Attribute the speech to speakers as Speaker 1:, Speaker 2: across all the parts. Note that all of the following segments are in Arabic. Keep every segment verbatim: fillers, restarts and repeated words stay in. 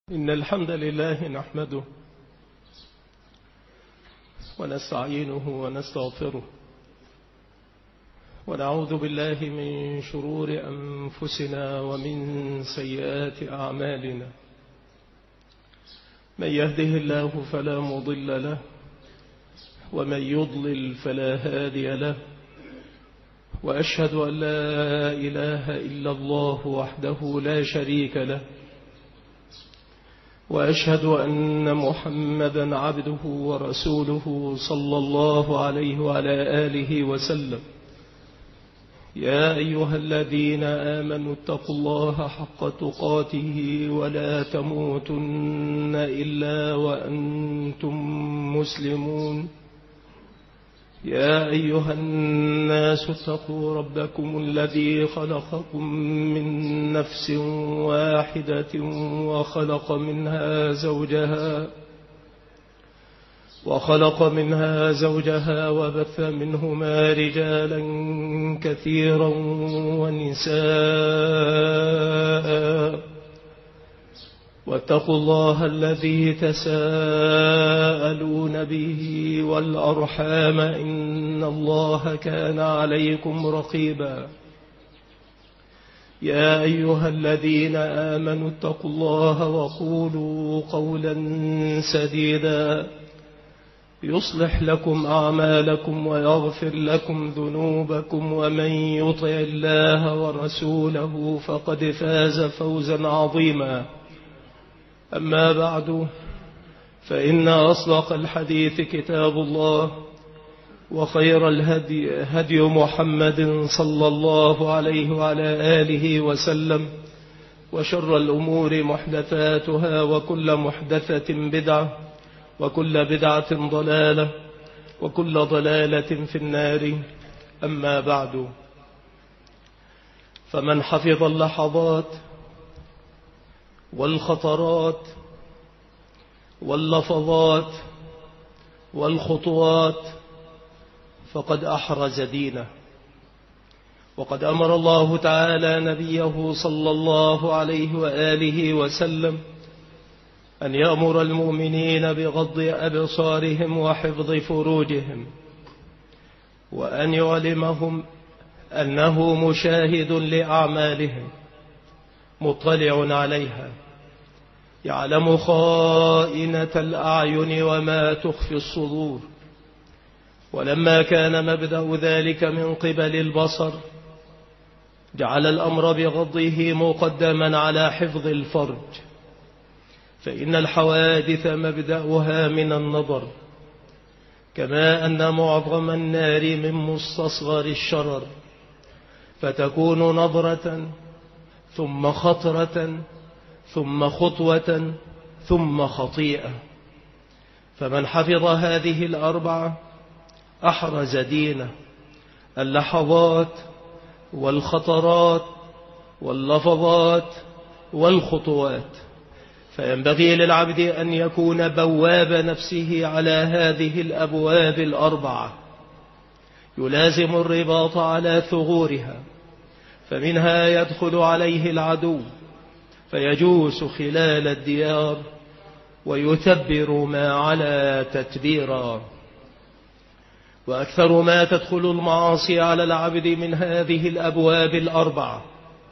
Speaker 1: إن الحمد لله نحمده ونستعينه ونستغفره ونعوذ بالله من شرور أنفسنا ومن سيئات أعمالنا. من يهده الله فلا مضل له ومن يضلل فلا هادي له، وأشهد أن لا إله إلا الله وحده لا شريك له، وأشهد أن محمدا عبده ورسوله صلى الله عليه وعلى آله وسلم. يا أيها الذين آمنوا اتقوا الله حق تقاته ولا تموتن إلا وأنتم مسلمون. يا أيها الناس اتقوا ربكم الذي خلقكم من نفس واحدة وخلق منها زوجها وخلق منها زوجها وبث منهما رجالا كثيرا ونساء، واتقوا الله الذي تساءلون به والأرحام إن الله كان عليكم رقيبا. يا أيها الذين آمنوا اتقوا الله وقولوا قولا سديدا يصلح لكم أعمالكم ويغفر لكم ذنوبكم، ومن يطع الله ورسوله فقد فاز فوزا عظيما. أما بعد، فإن أصدق الحديث كتاب الله، وخير الهدي هدي محمد صلى الله عليه وعلى آله وسلم، وشر الأمور محدثاتها، وكل محدثة بدعة، وكل بدعة ضلالة، وكل ضلالة في النار. أما بعد، فمن حفظ اللحظات والخطرات واللفظات والخطوات فقد أحرز دينه. وقد أمر الله تعالى نبيه صلى الله عليه وآله وسلم أن يأمر المؤمنين بغض أبصارهم وحفظ فروجهم، وأن يعلمهم أنه مشاهد لأعمالهم مطلع عليها، يعلم خائنة الأعين وما تخفي الصدور. ولما كان مبدأ ذلك من قبل البصر، جعل الأمر بغضه مقدما على حفظ الفرج، فإن الحوادث مبدأها من النظر، كما أن معظم النار من مستصغر الشرر، فتكون نظرة ثم خطرة ثم خطوة ثم خطيئة. فمن حفظ هذه الأربعة أحرز دينه: اللحظات والخطرات واللفظات والخطوات. فينبغي للعبد أن يكون بواب نفسه على هذه الأبواب الأربعة، يلازم الرباط على ثغورها، فمنها يدخل عليه العدو فيجوس خلال الديار ويتبر ما على تتبيرا. وأكثر ما تدخل المعاصي على العبد من هذه الأبواب الأربعة.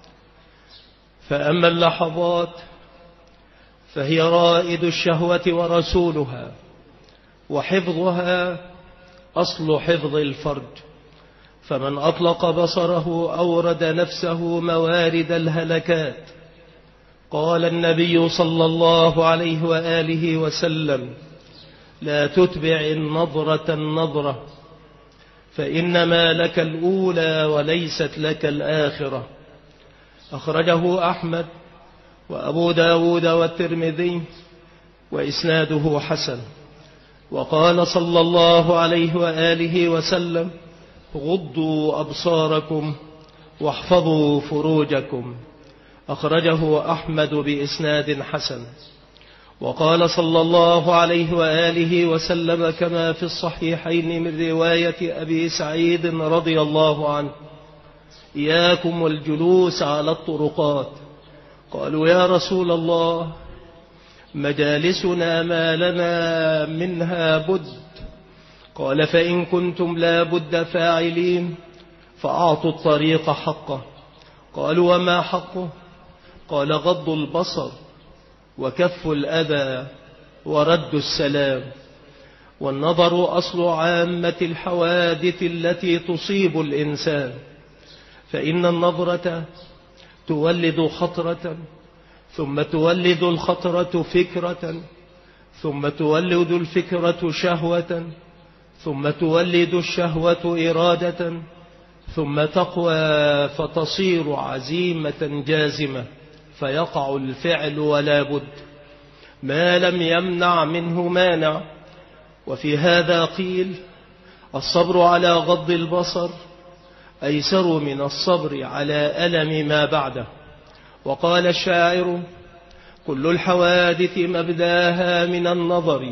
Speaker 1: فأما اللحظات فهي رائد الشهوة ورسولها، وحفظها أصل حفظ الفرج. فمن أطلق بصره أورد نفسه موارد الهلكات. قال النبي صلى الله عليه وآله وسلم: لا تتبع النظرة النظرة، فإنما لك الأولى وليست لك الآخرة. أخرجه أحمد وأبو داود والترمذي وإسناده حسن. وقال صلى الله عليه وآله وسلم: غضوا أبصاركم واحفظوا فروجكم. أخرجه أحمد بإسناد حسن. وقال صلى الله عليه وآله وسلم كما في الصحيحين من رواية أبي سعيد رضي الله عنه: إياكم والجلوس على الطرقات. قالوا: يا رسول الله، مجالسنا ما لنا منها بد. قال فإن كنتم لا بد فاعلين فأعطوا الطريق حقه. قالوا وما حقه؟ قال غض البصر وكف الأذى ورد السلام. والنظر أصل عامة الحوادث التي تصيب الإنسان، فإن النظرة تولد خطرة، ثم تولد الخطرة فكرة، ثم تولد الفكرة شهوة، ثم تولد الشهوة إرادة، ثم تقوى فتصير عزيمة جازمة، فيقع الفعل ولا بد ما لم يمنع منه مانع. وفي هذا قيل الصبر على غض البصر أيسر من الصبر على ألم ما بعده. وقال الشاعر كل الحوادث مبداها من النظر،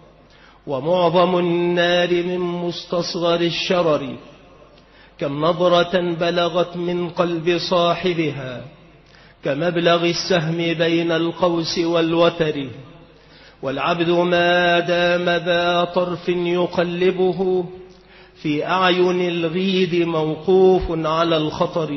Speaker 1: ومعظم النار من مستصغر الشرر. كم نظرة بلغت من قلب صاحبها كمبلغ السهم بين القوس والوتر. والعبد ما دام ذا طرف يقلبه في أعين الغيد موقوف على الخطر.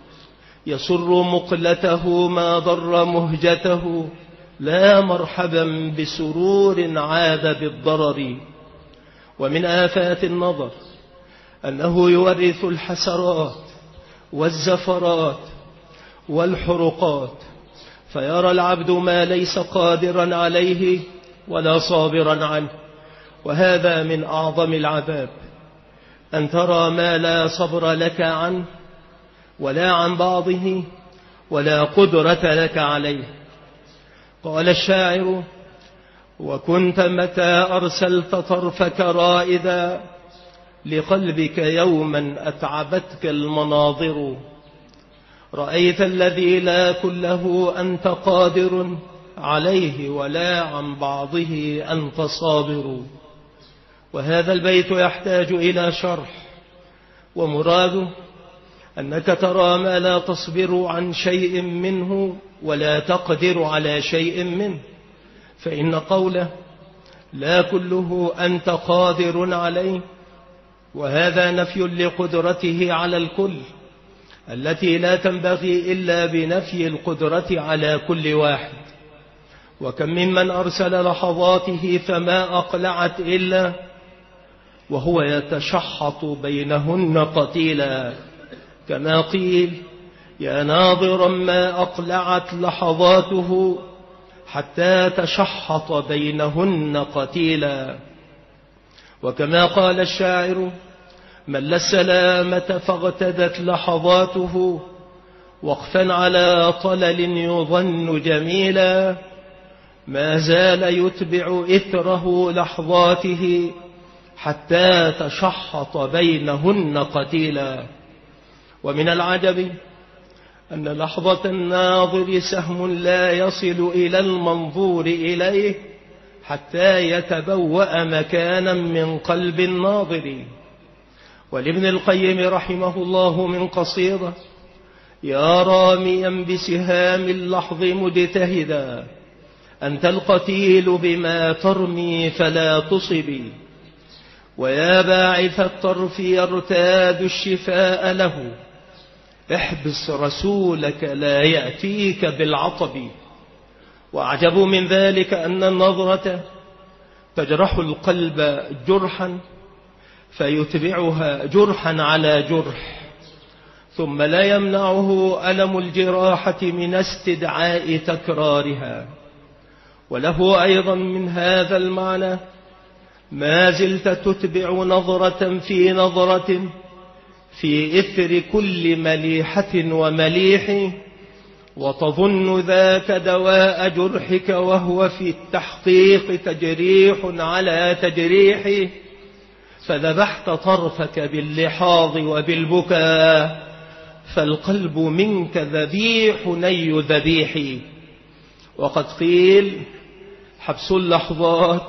Speaker 1: يسر مقلته ما ضر مهجته، لا مرحبا بسرور عاد بالضرر. ومن آفات النظر أنه يورث الحسرات والزفرات والحرقات، فيرى العبد ما ليس قادرا عليه ولا صابرا عنه. وهذا من أعظم العذاب، أن ترى ما لا صبر لك عنه ولا عن بعضه ولا قدرة لك عليه. قال الشاعر وكنت متى أرسلت طرفك رائدا لقلبك يوما أتعبتك المناظر. رأيت الذي لا كله أنت قادر عليه ولا عن بعضه أنت صابر. وهذا البيت يحتاج إلى شرح، ومراده أنك ترى ما لا تصبر عن شيء منه ولا تقدر على شيء منه، فإن قوله لا كله أنت قادر عليه وهذا نفي لقدرته على الكل، التي لا تنبغي إلا بنفي القدرة على كل واحد. وكم ممن أرسل لحظاته فما أقلعت إلا وهو يتشحط بينهن قتيلا، كما قيل يا ناظرا ما أقلعت لحظاته حتى تشحط بينهن قتيلا. وكما قال الشاعر من السلامة فاغتدت لحظاته وقفا على طلل يظن جميلا، ما زال يتبع إثره لحظاته حتى تشحط بينهن قتيلا. ومن العجب أن لحظة الناظر سهم لا يصل إلى المنظور إليه حتى يتبوأ مكانا من قلب الناظر. ولابن القيم رحمه الله من قصيدة يا راميا بسهام اللحظ مجتهدا أنت القتيل بما ترمي فلا تصبي، ويا باعث الطرف يرتاد الشفاء له احبس رسولك لا يأتيك بالعطب. وأعجب من ذلك أن النظرة تجرح القلب جرحا فيتبعها جرحا على جرح، ثم لا يمنعه ألم الجراحة من استدعاء تكرارها. وله أيضا من هذا المعنى ما زلت تتبع نظرة في نظرة في إثر كل مليحة ومليح، وتظن ذاك دواء جرحك وهو في التحقيق تجريح على تجريح، فذبحت طرفك باللحاظ وبالبكاء فالقلب منك ذبيح ني ذبيح. وقد قيل حبس اللحظات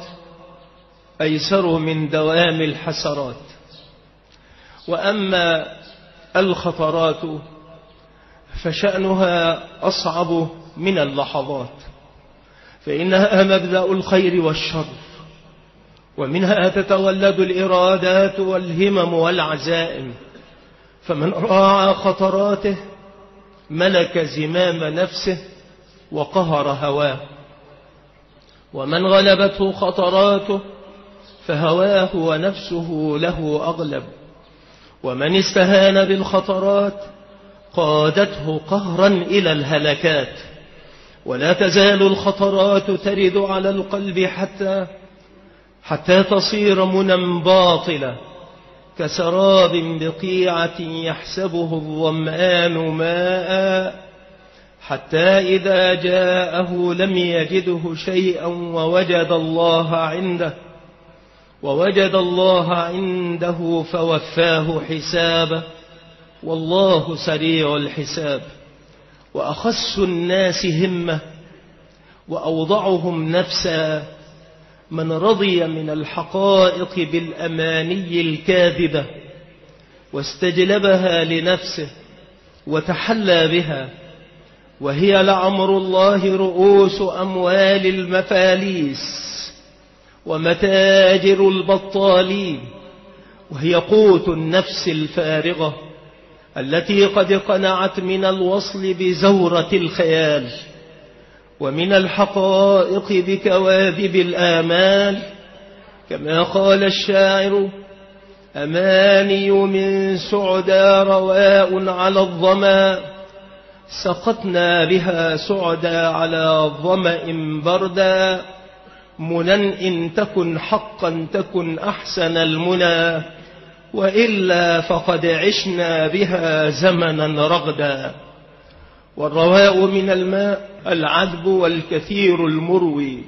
Speaker 1: أيسر من دوام الحسرات. وأما الخطرات فشأنها أصعب من اللحظات، فإنها مبدأ الخير والشر، ومنها تتولد الإرادات والهمم والعزائم. فمن راعى خطراته ملك زمام نفسه وقهر هواه، ومن غلبته خطراته فهواه ونفسه له أغلب، ومن استهان بالخطرات قادته قهرا إلى الهلكات. ولا تزال الخطرات ترد على القلب حتى حتى تصير منى باطلة كسراب بقيعة يحسبه الظمآن ماء، حتى إذا جاءه لم يجده شيئا ووجد الله عنده ووجد الله عنده فوفاه حسابه، والله سريع الحساب. وأخس الناس همة وأوضعهم نفسا من رضي من الحقائق بالأماني الكاذبة واستجلبها لنفسه وتحلى بها، وهي لعمر الله رؤوس أموال المفاليس ومتاجر البطالين، وهي قوت النفس الفارغة التي قد قنعت من الوصل بزورة الخيال ومن الحقائق بكواذب الآمال. كما قال الشاعر: أماني من سعدى رواء على الظما، سقطنا بها سعدى على ظمأ بردا، منى إن تكن حقا تكن أحسن المنى، وإلا فقد عشنا بها زمنا رغدا. والرواء من الماء العذب والكثير المروي.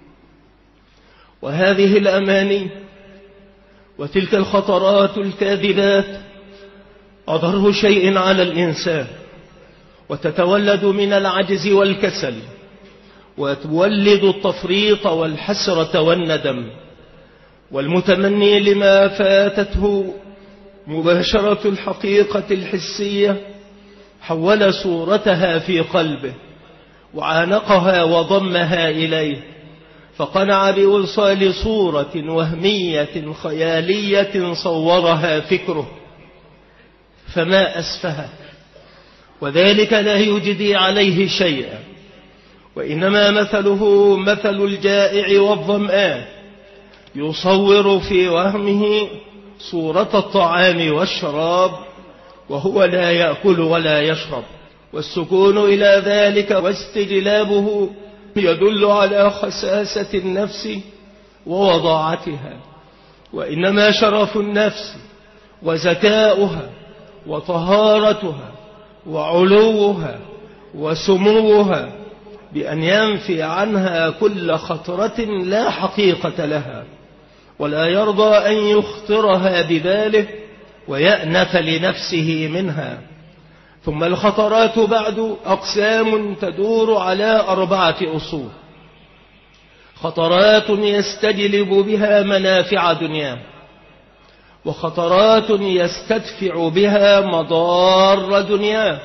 Speaker 1: وهذه الأماني وتلك الخطرات الكاذبات أضر شيء على الإنسان، وتتولد من العجز والكسل، وتولد التفريط والحسرة والندم. والمتمني لما فاتته مباشرة الحقيقة الحسية حول صورتها في قلبه وعانقها وضمها إليه، فقنع بوصال صورة وهمية خيالية صورها فكره، فما أسفه، وذلك لا يجدي عليه شيئا، وإنما مثله مثل الجائع والظمآن، يصور في وهمه صورة الطعام والشراب وهو لا يأكل ولا يشرب. والسكون إلى ذلك واستجلابه يدل على خساسة النفس ووضاعتها، وإنما شرف النفس وزكاؤها وطهارتها وعلوها وسموها بأن ينفي عنها كل خطرة لا حقيقة لها، ولا يرضى أن يخطرها بباله ويأنف لنفسه منها. ثم الخطرات بعد أقسام تدور على أربعة أصول: خطرات يستجلب بها منافع دنياه، وخطرات يستدفع بها مضار دنياه،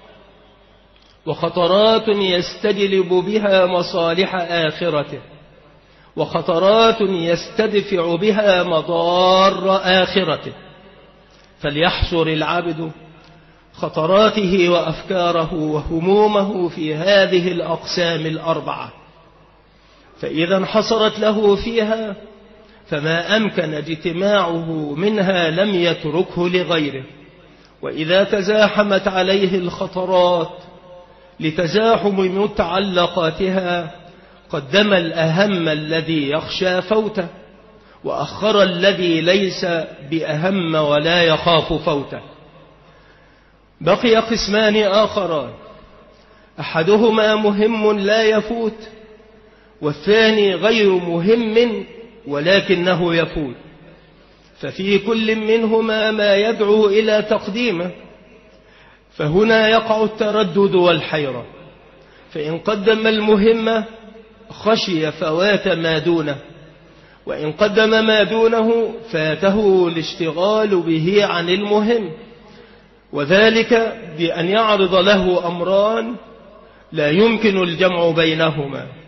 Speaker 1: وخطرات يستجلب بها مصالح آخرته، وخطرات يستدفع بها مضار آخرته. فليحصر العبد خطراته وأفكاره وهمومه في هذه الأقسام الأربعة، فإذا انحصرت له فيها فما أمكن اجتماعه منها لم يتركه لغيره. وإذا تزاحمت عليه الخطرات لتزاحم متعلقاتها قدم الأهم الذي يخشى فوته، وأخر الذي ليس بأهم ولا يخاف فوته. بقي قسمان آخران: أحدهما مهم لا يفوت، والثاني غير مهم ولكنه يفوت، ففي كل منهما ما يدعو إلى تقديمه، فهنا يقع التردد والحيرة، فإن قدم المهم خشي فوات ما دونه، وإن قدم ما دونه فاته الاشتغال به عن المهم، وذلك بأن يعرض له أمران لا يمكن الجمع بينهما،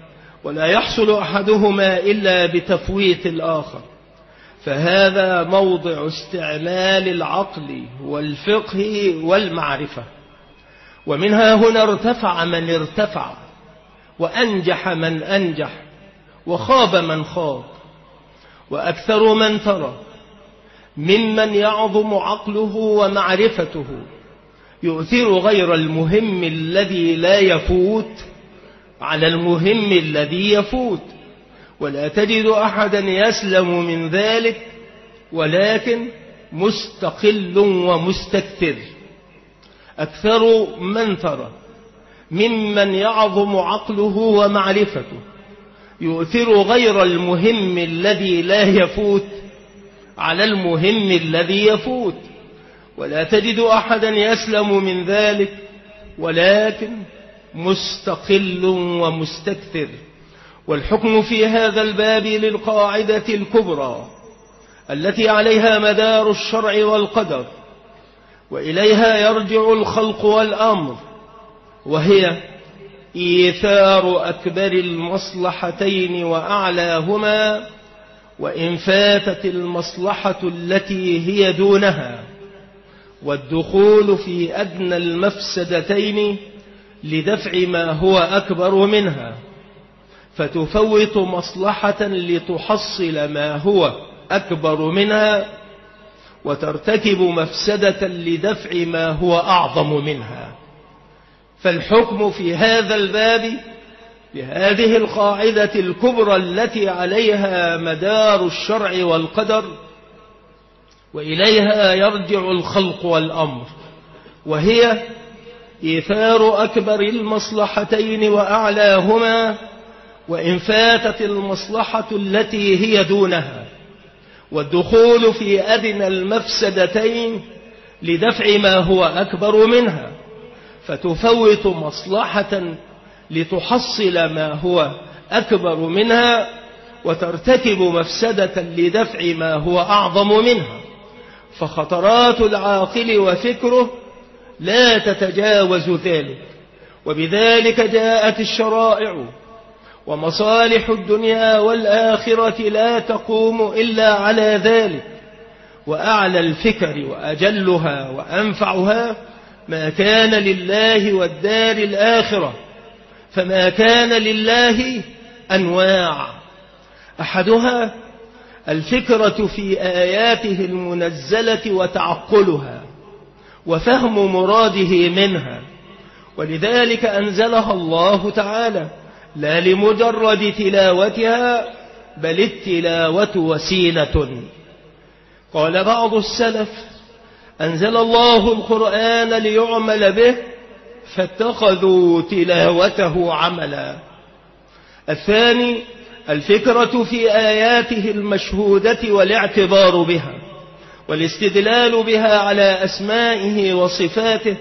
Speaker 1: ولا يحصل أحدهما إلا بتفويت الآخر، فهذا موضع استعمال العقل والفقه والمعرفة. ومنها هنا ارتفع من ارتفع، وأنجح من أنجح، وخاب من خاب. وأكثر من ترى ممن يعظم عقله ومعرفته يؤثر غير المهم الذي لا يفوت على المهم الذي يفوت، ولا تجد أحدا يسلم من ذلك، ولكن مستقل ومستكثر. أكثر من ترى ممن يعظم عقله ومعرفته يؤثر غير المهم الذي لا يفوت على المهم الذي يفوت، ولا تجد أحدا يسلم من ذلك، ولكن مستقل ومستكثر. والحكم في هذا الباب للقاعدة الكبرى التي عليها مدار الشرع والقدر، وإليها يرجع الخلق والأمر، وهي إيثار أكبر المصلحتين وأعلاهما، وإن فاتت المصلحة التي هي دونها، والدخول في أدنى المفسدتين لدفع ما هو أكبر منها، فتفوت مصلحة لتحصل ما هو أكبر منها، وترتكب مفسدة لدفع ما هو أعظم منها. فالحكم في هذا الباب بهذه القاعدة الكبرى التي عليها مدار الشرع والقدر، وإليها يرجع الخلق والأمر، وهي إيثار أكبر المصلحتين وأعلاهما، وإن فاتت المصلحة التي هي دونها، والدخول في أدنى المفسدتين لدفع ما هو أكبر منها، فتفوت مصلحة لتحصل ما هو أكبر منها، وترتكب مفسدة لدفع ما هو أعظم منها. فخطرات العاقل وفكره لا تتجاوز ذلك، وبذلك جاءت الشرائع. ومصالح الدنيا والآخرة لا تقوم إلا على ذلك. وأعلى الفكر وأجلها وأنفعها ما كان لله والدار الآخرة، فما كان لله أنواع، أحدها الفكرة في آياته المنزلة وتعقلها وفهم مراده منها، ولذلك أنزلها الله تعالى لا لمجرد تلاوتها، بل التلاوة وسيلة. قال بعض السلف: أنزل الله القرآن ليعمل به فاتخذوا تلاوته عملا. الثاني الفكرة في آياته المشهودة والاعتبار بها والاستدلال بها على أسمائه وصفاته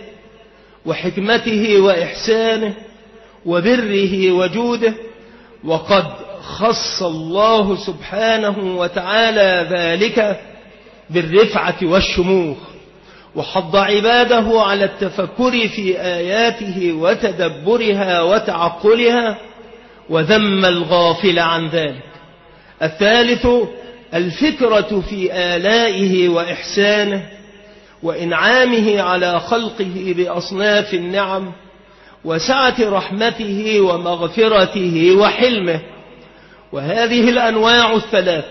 Speaker 1: وحكمته وإحسانه وبره وجوده. وقد خص الله سبحانه وتعالى ذلك بالرفعة والشموخ، وحض عباده على التفكر في آياته وتدبرها وتعقلها، وذم الغافل عن ذلك. الثالث الفكرة في آلائه وإحسانه وإنعامه على خلقه بأصناف النعم وسعة رحمته ومغفرته وحلمه. وهذه الأنواع الثلاث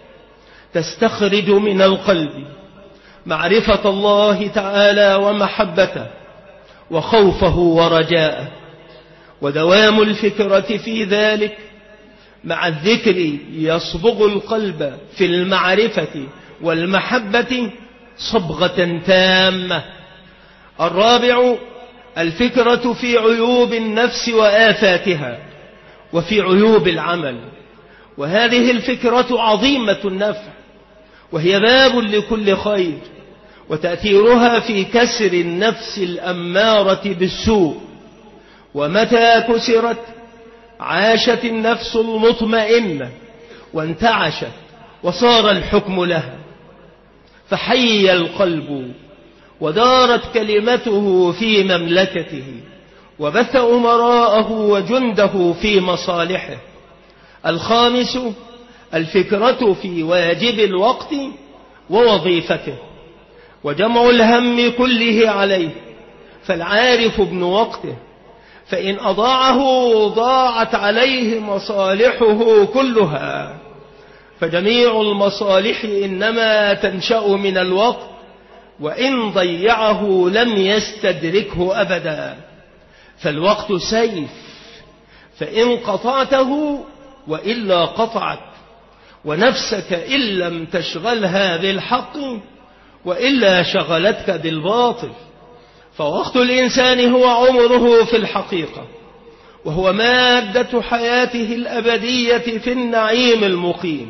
Speaker 1: تستخرج من القلب معرفة الله تعالى ومحبته وخوفه ورجاءه، ودوام الفكرة في ذلك مع الذكر يصبغ القلب في المعرفة والمحبة صبغة تامة. الرابع الفكرة في عيوب النفس وآفاتها وفي عيوب العمل، وهذه الفكرة عظيمة النفع، وهي باب لكل خير، وتأثيرها في كسر النفس الأمارة بالسوء. ومتى كسرت عاشت النفس المطمئنة وانتعشت وصار الحكم لها، فحي القلب ودارت كلمته في مملكته، وبث أمراءه وجنده في مصالحه. الخامس الفكرة في واجب الوقت ووظيفته وجمع الهم كله عليه، فالعارف ابن وقته، فإن أضاعه ضاعت عليه مصالحه كلها، فجميع المصالح إنما تنشأ من الوقت، وإن ضيعه لم يستدركه أبدا. فالوقت سيف، فإن قطعته وإلا قطعت، ونفسك إن لم تشغلها بالحق وإلا شغلتك بالباطل. فوقت الإنسان هو عمره في الحقيقة، وهو مادة حياته الأبدية في النعيم المقيم،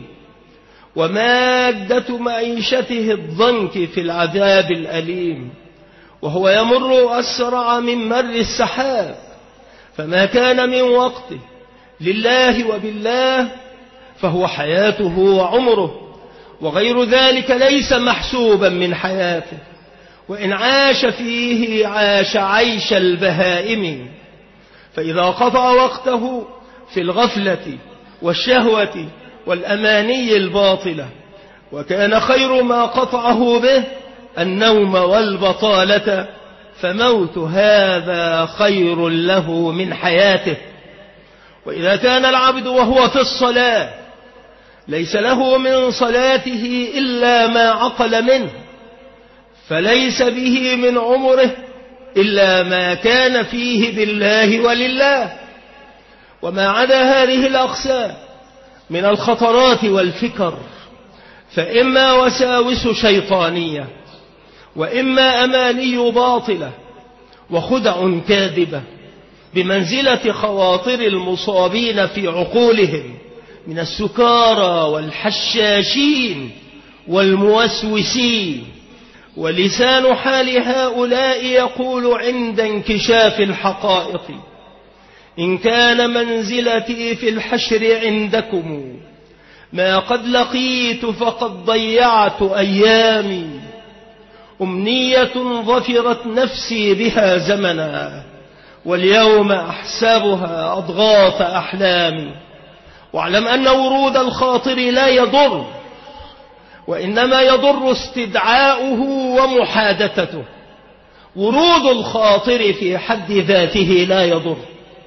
Speaker 1: ومادة معيشته الضنك في العذاب الأليم، وهو يمر أسرع من مر السحاب. فما كان من وقته لله وبالله فهو حياته وعمره، وغير ذلك ليس محسوبا من حياته، وإن عاش فيه عاش عيش البهائم. فإذا قطع وقته في الغفلة والشهوة والأماني الباطلة، وكان خير ما قطعه به النوم والبطالة، فموت هذا خير له من حياته. وإذا كان العبد وهو في الصلاة ليس له من صلاته إلا ما عقل منه، فليس به من عمره إلا ما كان فيه بالله ولله. وما عدا هذه الأقسام من الخطرات والفكر فإما وساوس شيطانية، وإما أماني باطلة وخدع كاذبة بمنزلة خواطر المصابين في عقولهم من السكارى والحشاشين والموسوسين. ولسان حال هؤلاء يقول عند انكشاف الحقائق: إن كان منزلتي في الحشر عندكم ما قد لقيت فقد ضيعت أيامي، أمنية ظفرت نفسي بها زمنا، واليوم أحسبها أضغاث أحلامي. واعلم أن ورود الخاطر لا يضر، وإنما يضر استدعاؤه ومحادثته. ورود الخاطر في حد ذاته لا يضر،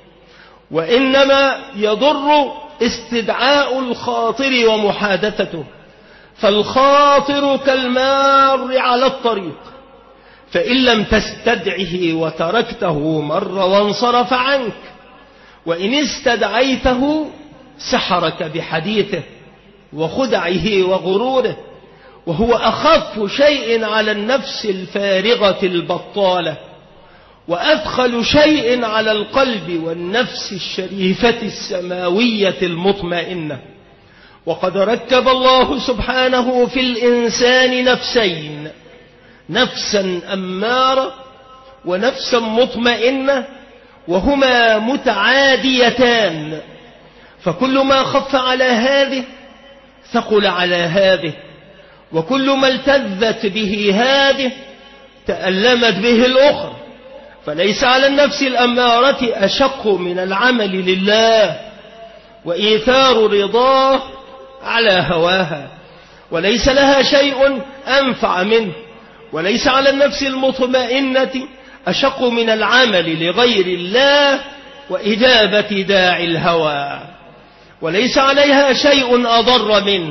Speaker 1: وإنما يضر استدعاء الخاطر ومحادثته. فالخاطر كالمار على الطريق، فإن لم تستدعه وتركته مر وانصرف عنك، وإن استدعيته سحرك بحديثه وخدعه وغروره، وهو أخف شيء على النفس الفارغة البطالة، وأثقل شيء على القلب والنفس الشريفة السماوية المطمئنة. وقد ركب الله سبحانه في الإنسان نفسين: نفسا أمارة ونفسا مطمئنة، وهما متعاديتان، فكل ما خف على هذه ثقل على هذه، وكل ما التذت به هذه تألمت به الأخرى. فليس على النفس الأمارة أشق من العمل لله وإيثار رضاه على هواها، وليس لها شيء أنفع منه. وليس على النفس المطمئنة أشق من العمل لغير الله وإجابة داعي الهوى، وليس عليها شيء أضر منه.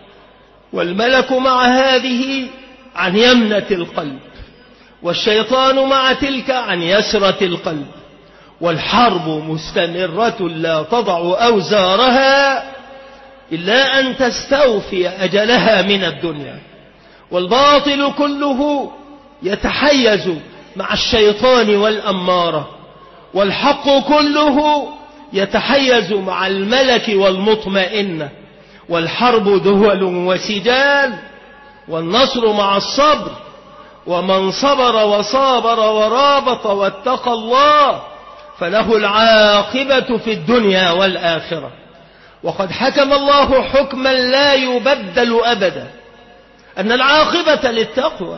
Speaker 1: والملك مع هذه عن يمنة القلب، والشيطان مع تلك عن يسرة القلب، والحرب مستمرة لا تضع أوزارها إلا أن تستوفي أجلها من الدنيا. والباطل كله يتحيز مع الشيطان والأمارة، والحق كله يتحيز مع الملك والمطمئنة. والحرب دول وسجال، والنصر مع الصبر، ومن صبر وصابر ورابط واتقى الله فله العاقبة في الدنيا والآخرة. وقد حكم الله حكما لا يبدل أبدا، أن العاقبة للتقوى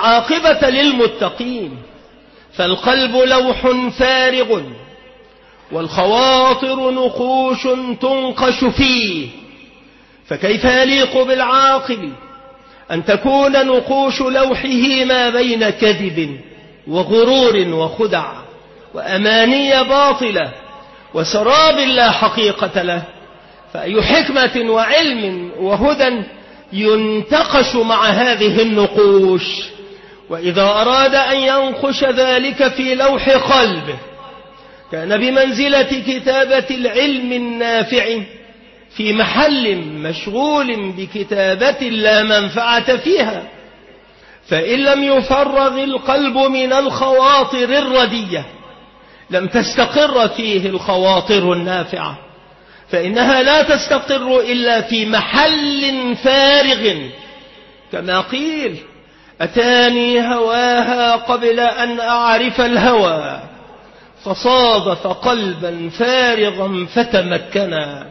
Speaker 1: والعاقبة للمتقين. فالقلب لوح فارغ والخواطر نقوش تنقش فيه، فكيف يليق بالعاقل أن تكون نقوش لوحه ما بين كذب وغرور وخدع وأماني باطلة وسراب لا حقيقة له؟ فأي حكمة وعلم وهدى ينتقش مع هذه النقوش؟ وإذا أراد أن ينقش ذلك في لوح قلبه كان بمنزلة كتابة العلم النافع في محل مشغول بكتابة لا منفعة فيها، فإن لم يفرغ القلب من الخواطر الردية لم تستقر فيه الخواطر النافعة، فإنها لا تستقر إلا في محل فارغ، كما قيل: أتاني هواها قبل أن أعرف الهوى، فصادف قلبا فارغا فتمكنا.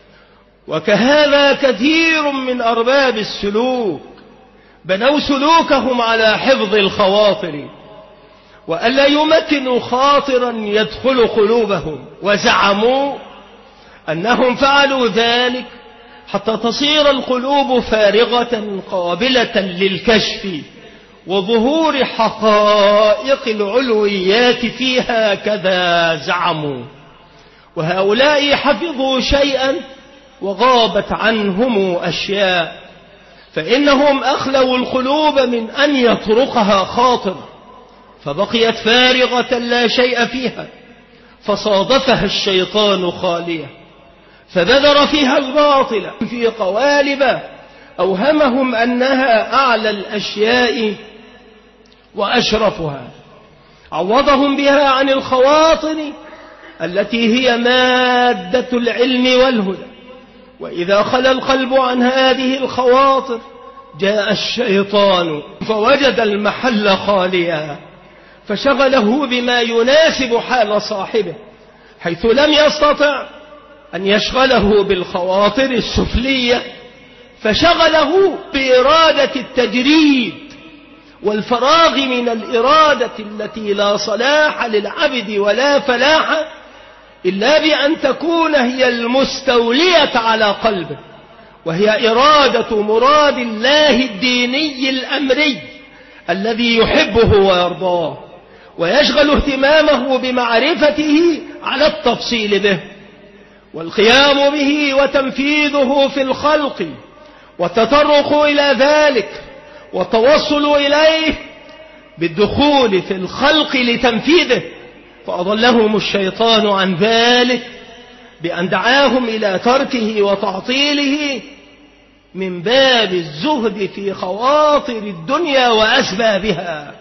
Speaker 1: وكهذا كثير من أرباب السلوك بنوا سلوكهم على حفظ الخواطر، وألا يمكنوا خاطرا يدخل قلوبهم، وزعموا أنهم فعلوا ذلك حتى تصير القلوب فارغة قابلة للكشف وظهور حقائق العلويات فيها، كذا زعموا. وهؤلاء حفظوا شيئا وغابت عنهم أشياء، فإنهم أخلوا القلوب من أن يطرقها خاطر، فبقيت فارغة لا شيء فيها، فصادفها الشيطان خالية، فبذر فيها الباطل في قوالب أوهمهم أنها أعلى الأشياء وأشرفها، عوضهم بها عن الخواطر التي هي مادة العلم والهدى. وإذا خلا القلب عن هذه الخواطر جاء الشيطان فوجد المحل خاليا، فشغله بما يناسب حال صاحبه، حيث لم يستطع أن يشغله بالخواطر السفلية، فشغله بإرادة التجريد والفراغ من الإرادة التي لا صلاح للعبد ولا فلاح إلا بأن تكون هي المستولية على قلبه، وهي إرادة مراد الله الديني الأمري الذي يحبه ويرضاه، ويشغل اهتمامه بمعرفته على التفصيل به والقيام به وتنفيذه في الخلق، والتطرق إلى ذلك والتوصل إليه بالدخول في الخلق لتنفيذه. فأضلهم الشيطان عن ذلك بأن دعاهم إلى تركه وتعطيله من باب الزهد في خواطر الدنيا وأسبابها،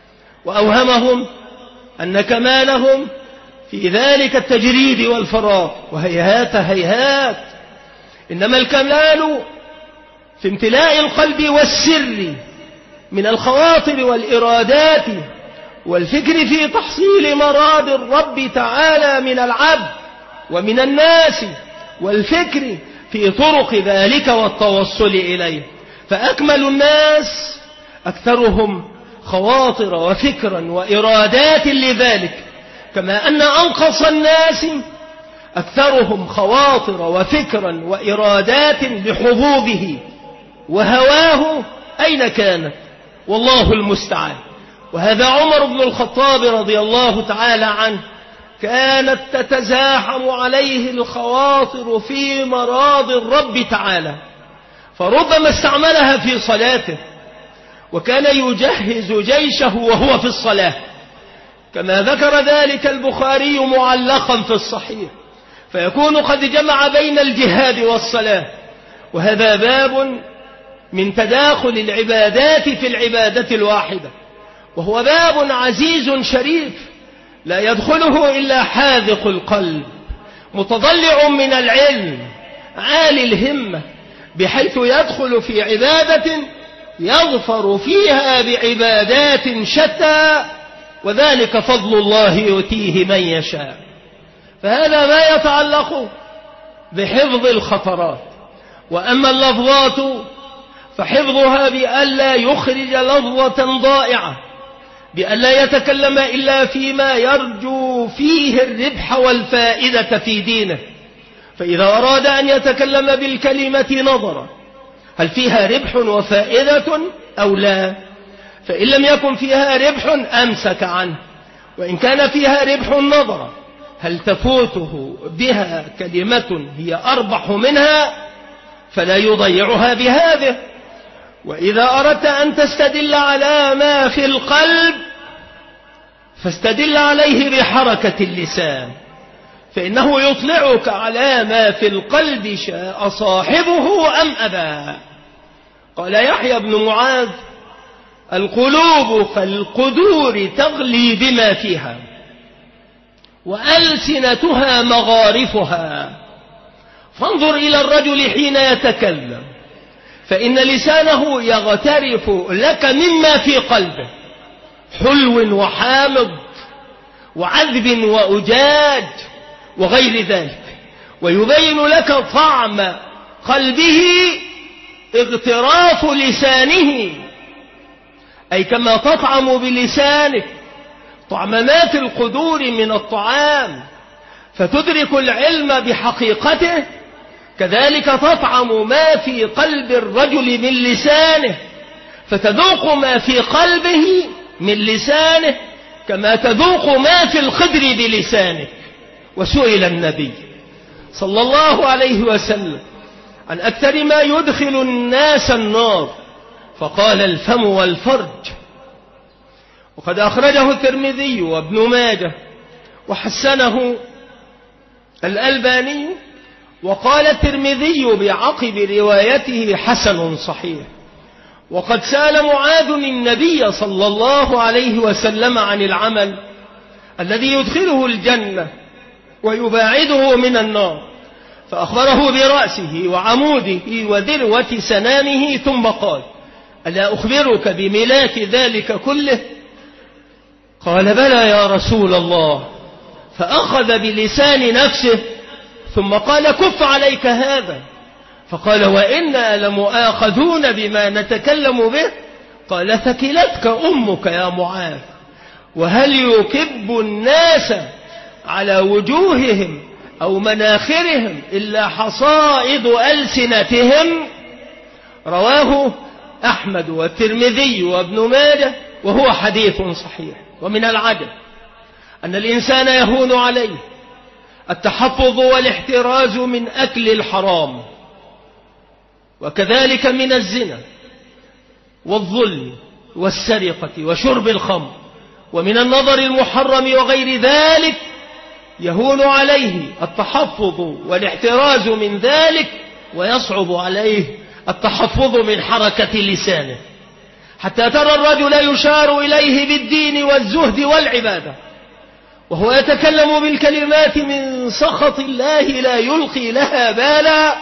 Speaker 1: وأوهمهم أن كمالهم في ذلك التجريد والفراغ، وهيهات هيهات، إنما الكمال في امتلاء القلب والسر من الخواطر والإرادات والفكر في تحصيل مراد الرب تعالى من العبد ومن الناس، والفكر في طرق ذلك والتوصل إليه. فأكمل الناس أكثرهم خواطر وفكرا وإرادات لذلك، كما أن أنقص الناس أكثرهم خواطر وفكرا وإرادات لحظوظه وهواه أين كانت، والله المستعان. وهذا عمر بن الخطاب رضي الله تعالى عنه كانت تتزاحم عليه الخواطر في مراض الرب تعالى، فربما استعملها في صلاته، وكان يجهز جيشه وهو في الصلاة، كما ذكر ذلك البخاري معلقا في الصحيح، فيكون قد جمع بين الجهاد والصلاة. وهذا باب من تداخل العبادات في العبادة الواحدة، وهو باب عزيز شريف لا يدخله إلا حاذق القلب متضلع من العلم عالي الهمة، بحيث يدخل في عبادة يظفر فيها بعبادات شتى، وذلك فضل الله يؤتيه من يشاء. فهذا ما يتعلق بحفظ الخطرات. وأما اللفظات فحفظها بألا يخرج لفظة ضائعة بأن لا يتكلم إلا فيما يرجو فيه الربح والفائدة في دينه، فإذا أراد أن يتكلم بالكلمة نظر هل فيها ربح وفائدة أو لا، فإن لم يكن فيها ربح أمسك عنه، وإن كان فيها ربح نظر هل تفوته بها كلمة هي أربح منها فلا يضيعها بهذه. وإذا أردت أن تستدل على ما في القلب فاستدل عليه بحركة اللسان، فإنه يطلعك على ما في القلب شاء صاحبه أم أبى. قال يحيى بن معاذ: القلوب كالقدور تغلي بما فيها، وألسنتها مغارفها، فانظر إلى الرجل حين يتكلم، فإن لسانه يغترف لك مما في قلبه، حلو وحامض وعذب وأجاج وغير ذلك، ويبين لك طعم قلبه اغتراف لسانه، أي كما تطعم بلسانك طعم ما في القدور من الطعام فتدرك العلم بحقيقته، كذلك تطعم ما في قلب الرجل من لسانه فتذوق ما في قلبه من لسانه كما تذوق ما في الخدر بلسانك. وسئل النبي صلى الله عليه وسلم عن أكثر ما يدخل الناس النار فقال: الفم والفرج. وقد أخرجه الترمذي وابن ماجه وحسنه الألباني، وقال الترمذي بعقب روايته: حسن صحيح. وقد سأل معاذ النبي صلى الله عليه وسلم عن العمل الذي يدخله الجنة ويباعده من النار، فأخبره برأسه وعموده وذروة سنامه، ثم قال: ألا أخبرك بملاك ذلك كله؟ قال: بلى يا رسول الله. فأخذ بلسان نفسه ثم قال: كف عليك هذا. فقال: وإنا لمؤاخذون بما نتكلم به. قال: ثكلتك أمك يا معاذ. وهل يكب الناس على وجوههم أو مناخرهم إلا حصائد ألسنتهم؟ رواه أحمد والترمذي وابن ماجه وهو حديث صحيح. ومن العجب أن الإنسان يهون عليه التحفظ والاحتراز من أكل الحرام، وكذلك من الزنا والظلم والسرقة وشرب الخمر ومن النظر المحرم وغير ذلك، يهون عليه التحفظ والاحتراز من ذلك، ويصعب عليه التحفظ من حركة لسانه، حتى ترى الرجل يشار إليه بالدين والزهد والعبادة وهو يتكلم بالكلمات من سخط الله لا يلقي لها بالا،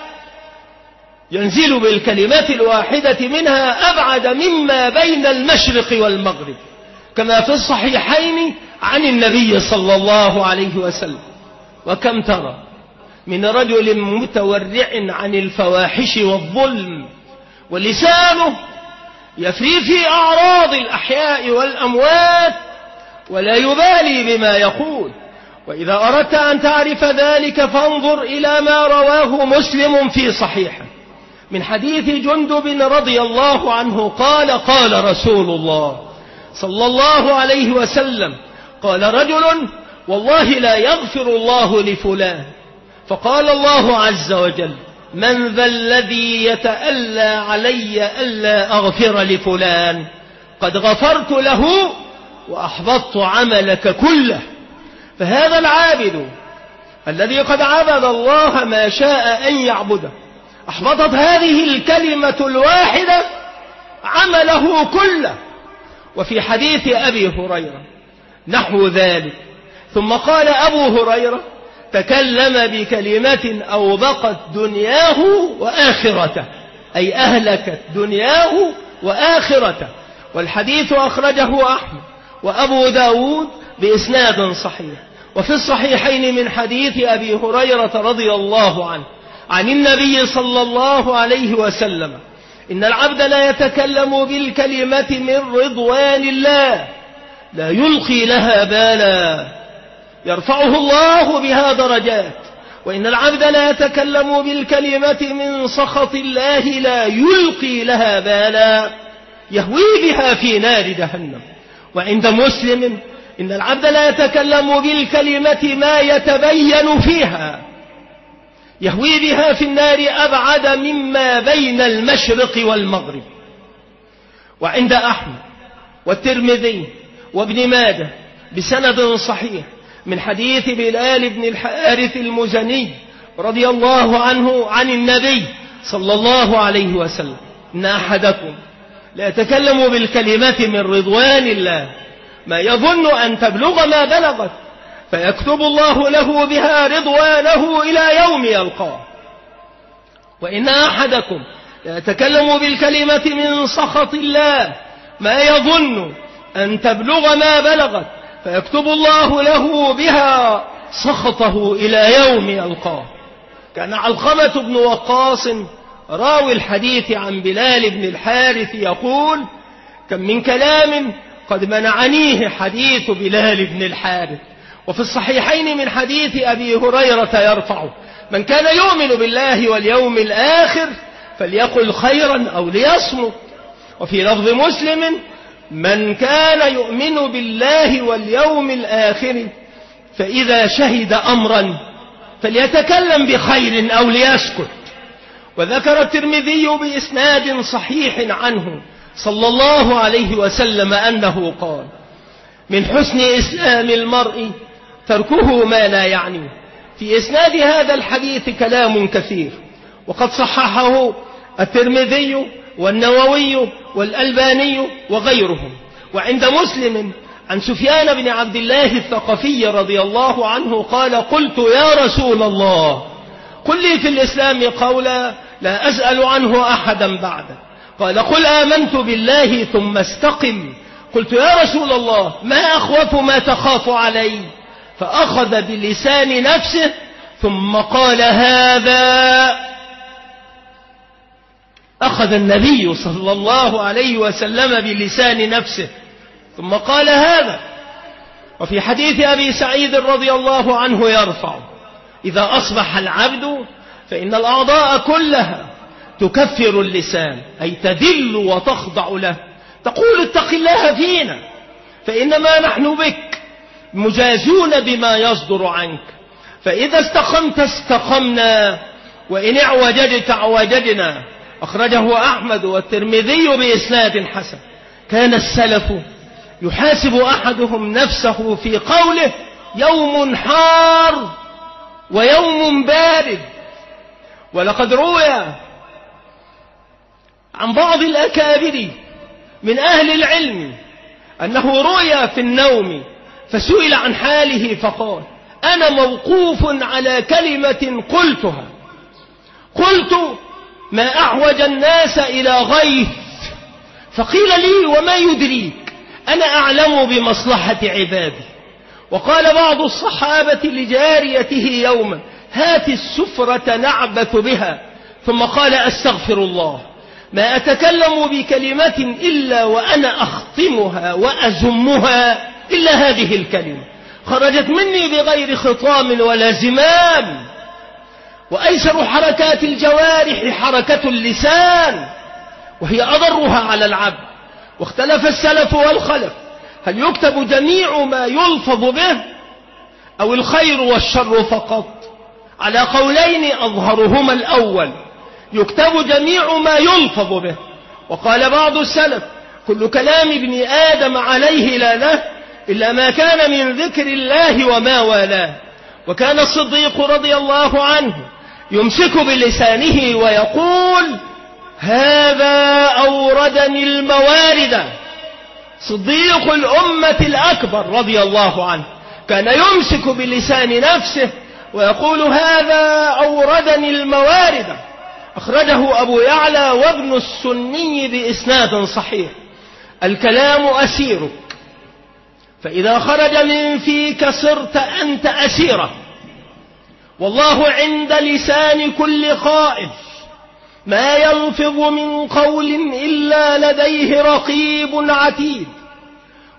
Speaker 1: ينزل بالكلمات الواحدة منها أبعد مما بين المشرق والمغرب، كما في الصحيحين عن النبي صلى الله عليه وسلم. وكم ترى من رجل متورع عن الفواحش والظلم ولسانه يفري في أعراض الأحياء والأموات ولا يبالي بما يقول. وإذا أردت أن تعرف ذلك فانظر إلى ما رواه مسلم في صحيحه من حديث جندب رضي الله عنه قال: قال رسول الله صلى الله عليه وسلم: قال رجل: والله لا يغفر الله لفلان. فقال الله عز وجل: من ذا الذي يتألى علي ألا أغفر لفلان؟ قد غفرت له وأحبطت عملك كله. فهذا العابد الذي قد عبد الله ما شاء أن يعبده أحبطت هذه الكلمة الواحدة عمله كله. وفي حديث أبي هريرة نحو ذلك. ثم قال أبو هريرة: تكلم بكلمة أوبقت دنياه وآخرته، أي أهلكت دنياه وآخرته. والحديث أخرجه أحمد وأبو داود بإسناد صحيح. وفي الصحيحين من حديث أبي هريرة رضي الله عنه عن النبي صلى الله عليه وسلم: إن العبد لا يتكلم بالكلمة من رضوان الله لا يلقي لها بالا يرفعه الله بها درجات. وإن العبد لا يتكلم بالكلمة من سخط الله لا يلقي لها بالا يهوي بها في نار جهنم. وعند مسلم إن العبد لا يتكلم بالكلمة ما يتبين فيها يهوي بها في النار أبعد مما بين المشرق والمغرب. وعند أحمد والترمذي وابن ماجه بسند صحيح من حديث بلال بن الحارث المزني رضي الله عنه عن النبي صلى الله عليه وسلم: إن أحدكم لا يتكلم بالكلمة من رضوان الله ما يظن أن تبلغ ما بلغت فيكتب الله له بها رضوانه إلى يوم يلقاه. وإن أحدكم لا يتكلم بالكلمة من سخط الله ما يظن أن تبلغ ما بلغت فيكتب الله له بها سخطه إلى يوم يلقاه. كان علقمة بن وقاص راوي الحديث عن بلال بن الحارث يقول: كم من كلام قد منعنيه حديث بلال بن الحارث. وفي الصحيحين من حديث أبي هريرة يرفعه: من كان يؤمن بالله واليوم الآخر فليقل خيرا أو ليصمت. وفي لفظ مسلم: من كان يؤمن بالله واليوم الآخر فإذا شهد أمرا فليتكلم بخير أو ليسكت. وذكر الترمذي بإسناد صحيح عنه صلى الله عليه وسلم أنه قال: من حسن إسلام المرء تركه ما لا يعنيه. في إسناد هذا الحديث كلام كثير، وقد صححه الترمذي والنووي والألباني وغيرهم. وعند مسلم عن سفيان بن عبد الله الثقفي رضي الله عنه قال: قلت يا رسول الله قل لي في الإسلام قولا لا أسأل عنه أحدا بعده. قال: قل آمنت بالله ثم استقم. قلت يا رسول الله ما أخوف ما تخاف علي؟ فأخذ بلسان نفسه ثم قال هذا. أخذ النبي صلى الله عليه وسلم بلسان نفسه ثم قال هذا. وفي حديث أبي سعيد رضي الله عنه يرفع: إذا أصبح العبد فإن الأعضاء كلها تكفر اللسان، أي تذل وتخضع له، تقول اتق الله فينا فإنما نحن بك مجازون بما يصدر عنك، فإذا استقمت استقمنا وإن اعوججت اعوججنا. أخرجه أحمد والترمذي بإسناد حسن. كان السلف يحاسب أحدهم نفسه في قوله: يوم حار ويوم بارد. ولقد روي عن بعض الأكابر من أهل العلم أنه رؤيا في النوم فسئل عن حاله فقال: أنا موقوف على كلمة قلتها، قلت ما أعوج الناس إلى غيث، فقيل لي وما يدريك أنا أعلم بمصلحة عبادي. وقال بعض الصحابة لجاريته يوما: هات السفرة نعبث بها. ثم قال: أستغفر الله، ما أتكلم بكلمة إلا وأنا أختمها وأزمها إلا هذه الكلمة خرجت مني بغير خطام ولا زمام. وأيسر حركات الجوارح حركة اللسان وهي أضرها على العبد. واختلف السلف والخلف هل يكتب جميع ما يلفظ به أو الخير والشر فقط؟ على قولين أظهرهما الأول: يكتب جميع ما يلفظ به. وقال بعض السلف: كل كلام ابن آدم عليه لا له إلا ما كان من ذكر الله وما والاه. وكان الصديق رضي الله عنه يمسك بلسانه ويقول: هذا أوردني الموارد. صديق الأمة الأكبر رضي الله عنه كان يمسك بلسان نفسه ويقول: هذا أوردني الموارد. أخرجه أبو يعلى وابن السني بإسناد صحيح. الكلام أسيرك، فإذا خرج من فيك صرت أنت أسيره. والله عند لسان كل قائل، ما يلفظ من قول إلا لديه رقيب عتيد.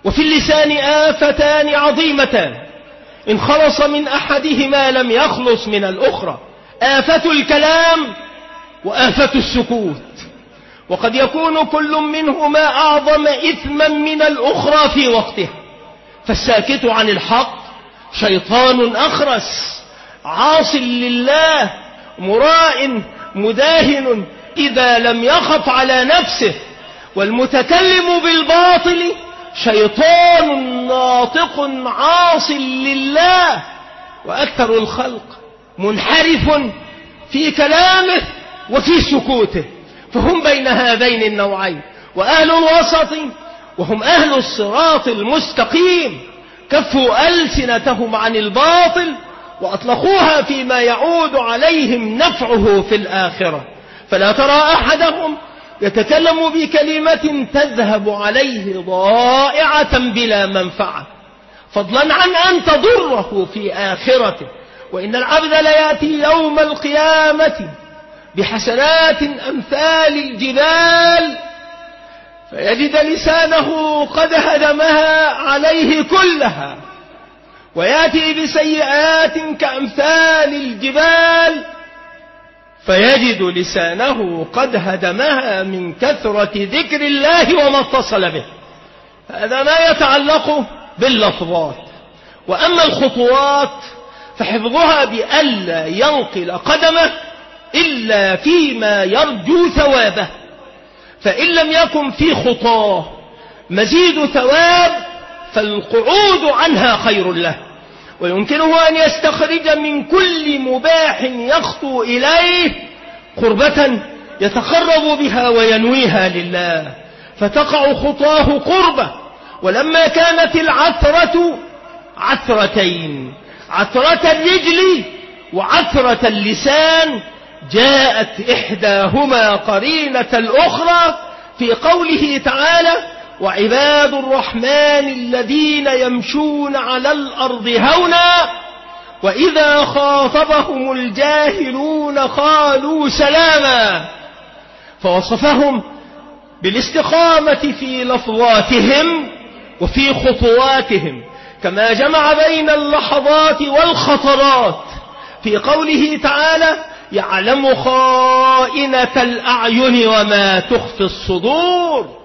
Speaker 1: وفي اللسان آفتان عظيمتان إن خلص من أحدهما لم يخلص من الأخرى، آفة الكلام وآفة السكوت، وقد يكون كل منهما أعظم إثما من الأخرى في وقتها. فالساكت عن الحق شيطان أخرس عاص لله مراء مداهن إذا لم يخف على نفسه، والمتكلم بالباطل شيطان ناطق عاص لله، وأكثر الخلق منحرف في كلامه وفي سكوته، فهم بين هذين النوعين. وأهل الوسط وهم أهل الصراط المستقيم كفوا ألسنتهم عن الباطل وأطلقوها فيما يعود عليهم نفعه في الآخرة، فلا ترى أحدهم يتكلم بكلمة تذهب عليه ضائعة بلا منفعة، فضلا عن أن تضره في آخرته. وإن العبد ليأتي يوم القيامة بحسنات أمثال الجبال فيجد لسانه قد هدمها عليه كلها، ويأتي بسيئات كأمثال الجبال فيجد لسانه قد هدمها من كثرة ذكر الله وما اتصل به. هذا ما يتعلق باللفظات. وأما الخطوات فحفظها بألا ينقل قدمه إلا فيما يرجو ثوابه، فإن لم يكن في خطاه مزيد ثواب فالقعود عنها خير له، ويمكنه أن يستخرج من كل مباح يخطو إليه قربة يتقرب بها وينويها لله، فتقع خطاه قربة. ولما كانت العثرة عثرتين، عثرة الرجل وعثرة اللسان، جاءت إحداهما قرينة الأخرى في قوله تعالى: وعباد الرحمن الذين يمشون على الأرض هونا وإذا خاطبهم الجاهلون قالوا سلاما، فوصفهم بالاستقامة في لفظاتهم وفي خطواتهم، كما جمع بين اللحظات والخطرات في قوله تعالى: يعلم خائنة الأعين وما تخفي الصدور.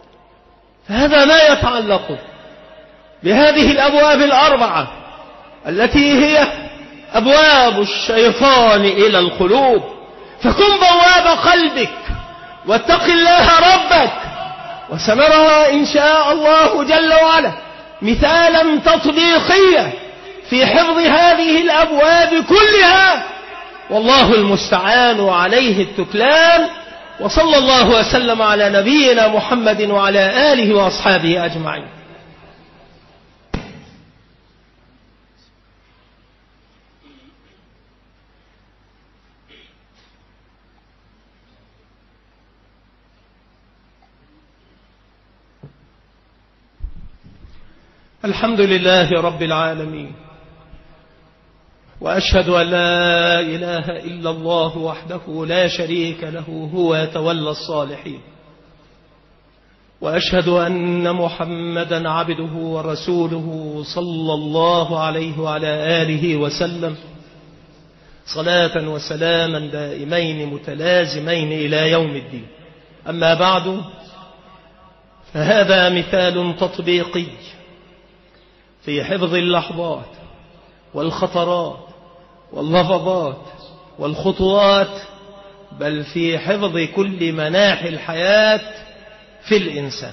Speaker 1: فهذا ما يتعلق بهذه الأبواب الأربعة التي هي أبواب الشيطان إلى القلوب. فكن بواب قلبك واتق الله ربك، وسنرى إن شاء الله جل وعلا مثالا تطبيقيا في حفظ هذه الأبواب كلها، والله المستعان وعليه التكلان. وصلى الله وسلم على نبينا محمد وعلى آله وأصحابه أجمعين. الحمد لله رب العالمين، وأشهد أن لا إله إلا الله وحده لا شريك له هو تولى الصالحين، وأشهد أن محمدا عبده ورسوله صلى الله عليه وعلى آله وسلم صلاة وسلاما دائمين متلازمين إلى يوم الدين. أما بعد، فهذا مثال تطبيقي في حفظ اللحظات والخطرات واللفظات والخطوات، بل في حفظ كل مناحي الحياة في الإنسان.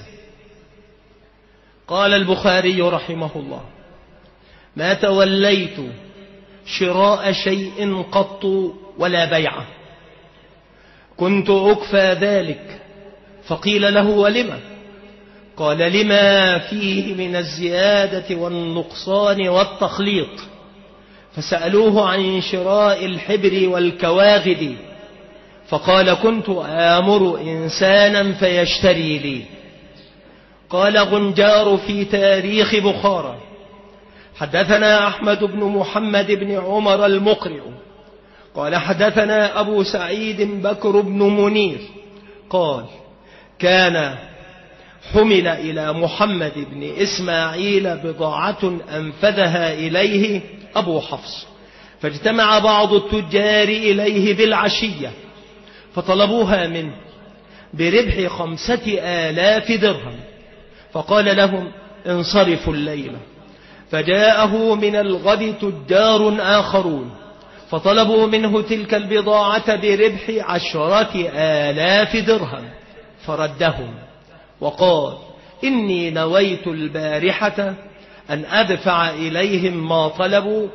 Speaker 1: قال البخاري رحمه الله: ما توليت شراء شيء قط ولا بيعه، كنت أكفى ذلك، فقيل له: ولما؟ قال: لما فيه من الزيادة والنقصان والتخليط. فسألوه عن شراء الحبر والكواغد، فقال: كنت آمر إنسانا فيشتري لي. قال غنجار في تاريخ بخارى: حدثنا أحمد بن محمد بن عمر المقرئ قال: حدثنا أبو سعيد بكر بن منير قال: كان حمل إلى محمد بن إسماعيل بضاعة أنفذها إليه أبو حفص، فاجتمع بعض التجار إليه بالعشية فطلبوها منه بربح خمسة آلاف درهم، فقال لهم انصرفوا الليلة. فجاءه من الغد تجار آخرون فطلبوا منه تلك البضاعة بربح عشرة آلاف درهم، فردهم وقال إني نويت البارحة أن أدفع إليهم ما طلبوا،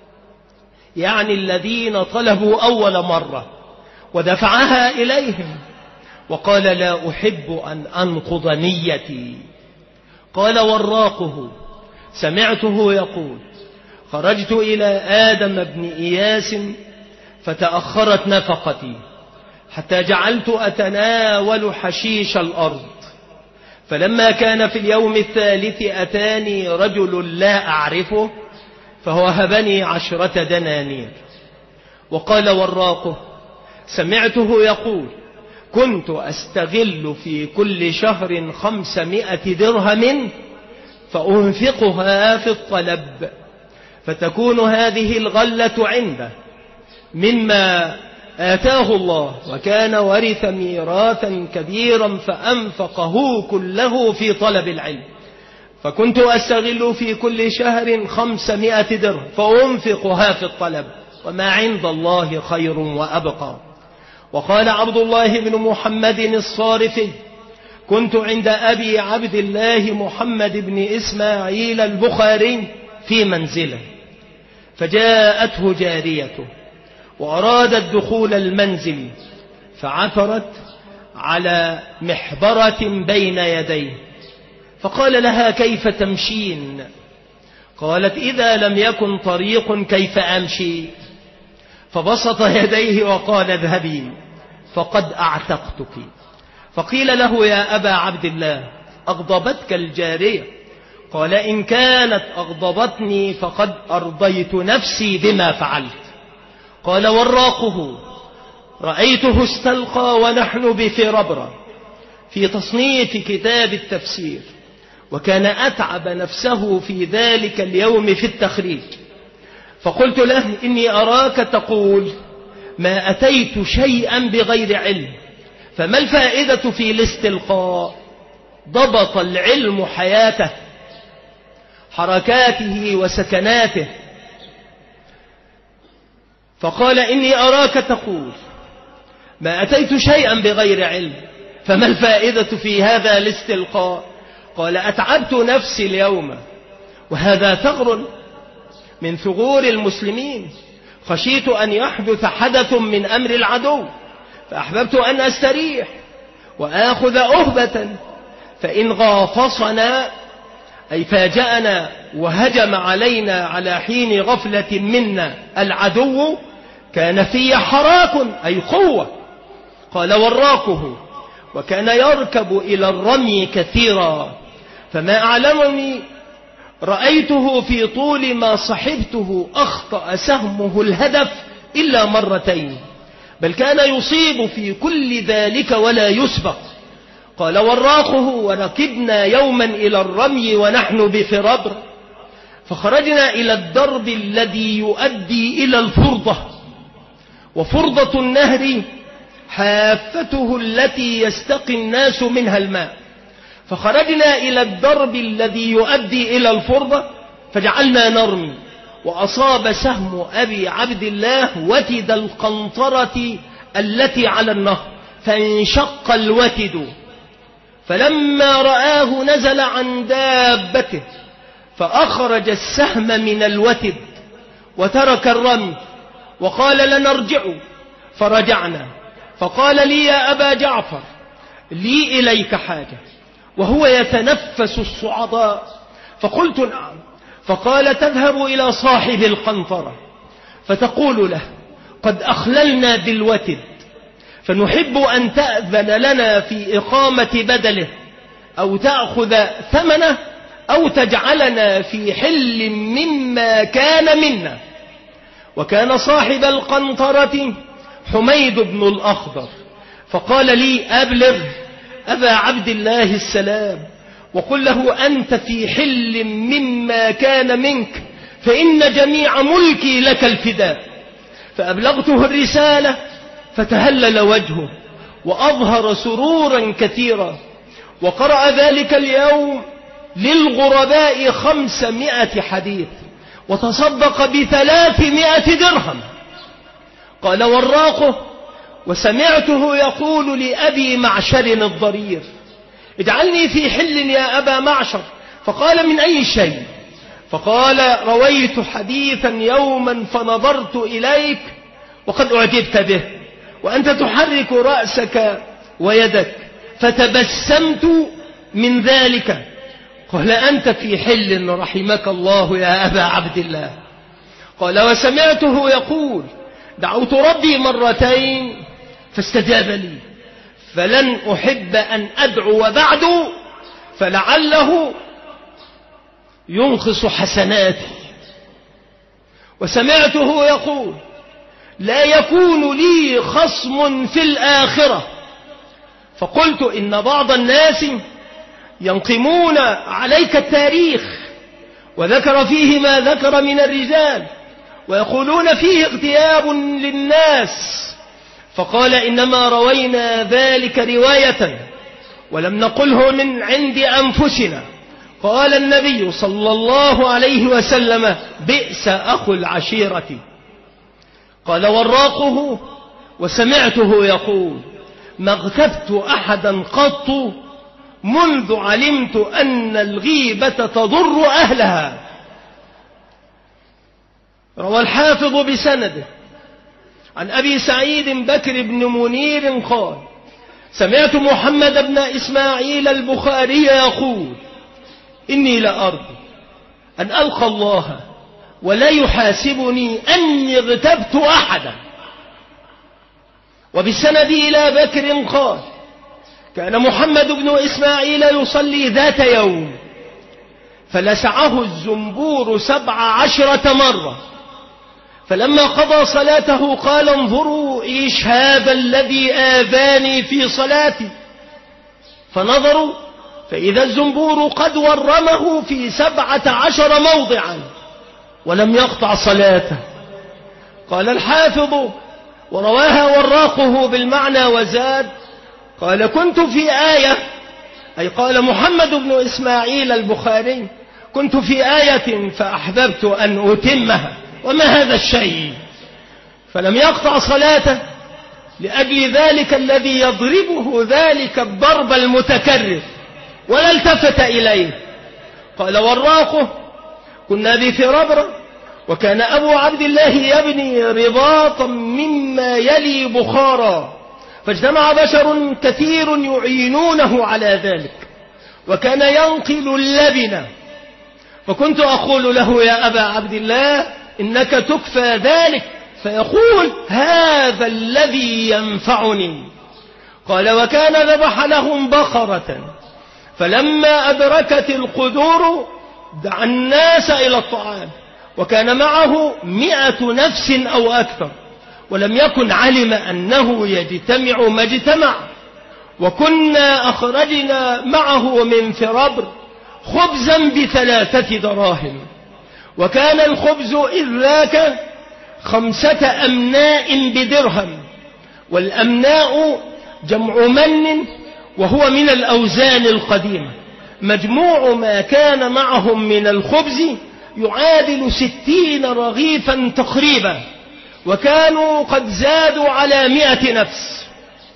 Speaker 1: يعني الذين طلبوا أول مرة، ودفعها إليهم، وقال لا أحب أن أنقض نيتي. قال وراقه سمعته يقول خرجت إلى آدم بن إياس فتأخرت نفقتي حتى جعلت أتناول حشيش الأرض، فلما كان في اليوم الثالث أتاني رجل لا أعرفه فوهبني عشرة دنانير. وقال وراقه سمعته يقول كنت أستغل في كل شهر خمسمائة درهم فأنفقها في الطلب، فتكون هذه الغلة عنده مما آتاه الله، وكان ورث ميراثا كبيرا فأنفقه كله في طلب العلم، فكنت أستغل في كل شهر خمسمائة درهم فأنفقها في الطلب، وما عند الله خير وأبقى. وقال عبد الله بن محمد الصارفي كنت عند أبي عبد الله محمد بن إسماعيل البخاري في منزله، فجاءته جاريته وأرادت دخول المنزل فعثرت على محبرة بين يديه، فقال لها كيف تمشين؟ قالت إذا لم يكن طريق كيف أمشي؟ فبسط يديه وقال اذهبي فقد أعتقتك. فقيل له يا أبا عبد الله أغضبتك الجارية؟ قال إن كانت أغضبتني فقد أرضيت نفسي بما فعلت. قال وراقه رأيته استلقى ونحن بفربرة في تصنيف كتاب التفسير، وكان أتعب نفسه في ذلك اليوم في التخريج، فقلت له إني أراك تقول ما أتيت شيئا بغير علم، فما الفائدة في الاستلقاء؟ ضبط العلم حياته، حركاته وسكناته. فقال إني أراك تقول ما أتيت شيئا بغير علم، فما الفائدة في هذا الاستلقاء؟ قال أتعبت نفسي اليوم، وهذا ثغر من ثغور المسلمين، خشيت أن يحدث حدث من أمر العدو فأحببت أن أستريح وآخذ أهبة، فإن غافصنا أي فاجأنا وهجم علينا على حين غفلة منا العدو كان في حراك أي قوة. قال وراقه وكان يركب إلى الرمي كثيرا، فما أعلمني رأيته في طول ما صحبته أخطأ سهمه الهدف إلا مرتين، بل كان يصيب في كل ذلك ولا يسبق. قال وراقه وركبنا يوما إلى الرمي ونحن بفربر، فخرجنا إلى الدرب الذي يؤدي إلى الفرضة، وفرضة النهر حافته التي يستقي الناس منها الماء، فخرجنا إلى الدرب الذي يؤدي إلى الفرضة فجعلنا نرمي، وأصاب سهم أبي عبد الله وتد القنطرة التي على النهر فانشق الوتد، فلما رآه نزل عن دابته فأخرج السهم من الوتد وترك الرمي وقال لنرجع، فرجعنا. فقال لي يا أبا جعفر لي إليك حاجة، وهو يتنفس الصعداء، فقلت نعم. فقال تذهب إلى صاحب القنطرة فتقول له قد أخللنا بالوتد، فنحب أن تأذن لنا في إقامة بدله، أو تأخذ ثمنه، أو تجعلنا في حل مما كان منا. وكان صاحب القنطرة حميد بن الأخضر، فقال لي أبلغ أبا عبد الله السلام وقل له أنت في حل مما كان منك، فإن جميع ملكي لك الفداء. فأبلغته الرسالة فتهلل وجهه وأظهر سرورا كثيرا، وقرأ ذلك اليوم للغرباء خمسمائة حديث، وتصدق بثلاثمائة درهم. قال وراقه: وسمعته يقول لأبي معشر الضرير: اجعلني في حل يا أبا معشر. فقال: من أي شيء؟ فقال: رويت حديثا يوما فنظرت إليك وقد أعجبت به، وأنت تحرك رأسك ويدك، فتبسمت من ذلك. قال: أنت في حل رحمك الله يا أبا عبد الله. قال: وسمعته يقول: دعوت ربي مرتين فاستجاب لي، فلن أحب أن أدعو بعد، فلعله ينقص حسناتي. وسمعته يقول: لا يكون لي خصم في الآخرة. فقلت: إن بعض الناس ينقمون عليك التاريخ، وذكر فيه ما ذكر من الرجال، ويقولون فيه اغتياب للناس. فقال: إنما روينا ذلك رواية ولم نقله من عند أنفسنا. قال النبي صلى الله عليه وسلم: بئس أخو العشيرة. قال وراقه: وسمعته يقول: ما اغتبت أحدا قط منذ علمت أن الغيبة تضر أهلها. روى الحافظ بسنده عن أبي سعيد بكر بن منير قال: سمعت محمد بن إسماعيل البخاري يقول: إني لأرجو أن ألقى الله ولا يحاسبني أني اغتبت أحدا. وبالسند إلى بكر قال: كان محمد بن إسماعيل يصلي ذات يوم فلسعه الزنبور سبع عشرة مرة، فلما قضى صلاته قال: انظروا إيش هذا الذي آذاني في صلاتي. فنظروا فإذا الزنبور قد ورمه في سبعة عشر موضعا ولم يقطع صلاته. قال الحافظ: ورواها وراقه بالمعنى وزاد: قال: كنت في آية، أي قال محمد بن إسماعيل البخاري: كنت في آية فأحببت أن أتمها، وما هذا الشيء؟ فلم يقطع صلاته لأجل ذلك الذي يضربه ذلك الضرب المتكرر، ولا التفت إليه. قال وراقه: كنا بفربرة، وكان أبو عبد الله يبني رباطا مما يلي بخارا، فاجتمع بشر كثير يعينونه على ذلك، وكان ينقل اللبن. فكنت أقول له: يا أبا عبد الله إنك تكفى ذلك، فيقول: هذا الذي ينفعني. قال: وكان ذبح لهم بقرة، فلما أدركت القدور دعا الناس إلى الطعام، وكان معه مئة نفس أو أكثر، ولم يكن علم أنه يجتمع ما اجتمع. وكنا أخرجنا معه من فربر خبزا بثلاثة دراهم، وكان الخبز إذ ذاك خمسة أمناء بدرهم، والأمناء جمع من، وهو من الأوزان القديمة. مجموع ما كان معهم من الخبز يعادل ستين رغيفا تقريبا، وكانوا قد زادوا على مئة نفس.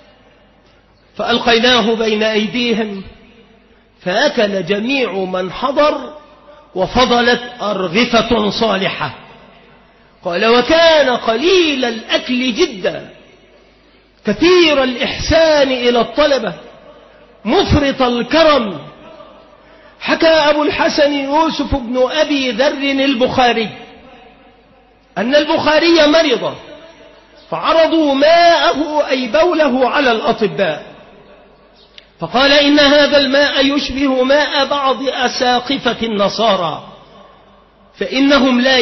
Speaker 1: فألقيناه بين أيديهم فأكل جميع من حضر، وفضلت أرغفة صالحة. قال: وكان قليل الأكل جدا، كثير الإحسان إلى الطلبة، مفرط الكرم. حكى أبو الحسن يوسف بن أبي ذر البخاري أن البخاري مرض، فعرضوا ماءه أي بوله على الأطباء، فقال: إن هذا الماء يشبه ماء بعض أساقفة النصارى، فإنهم لا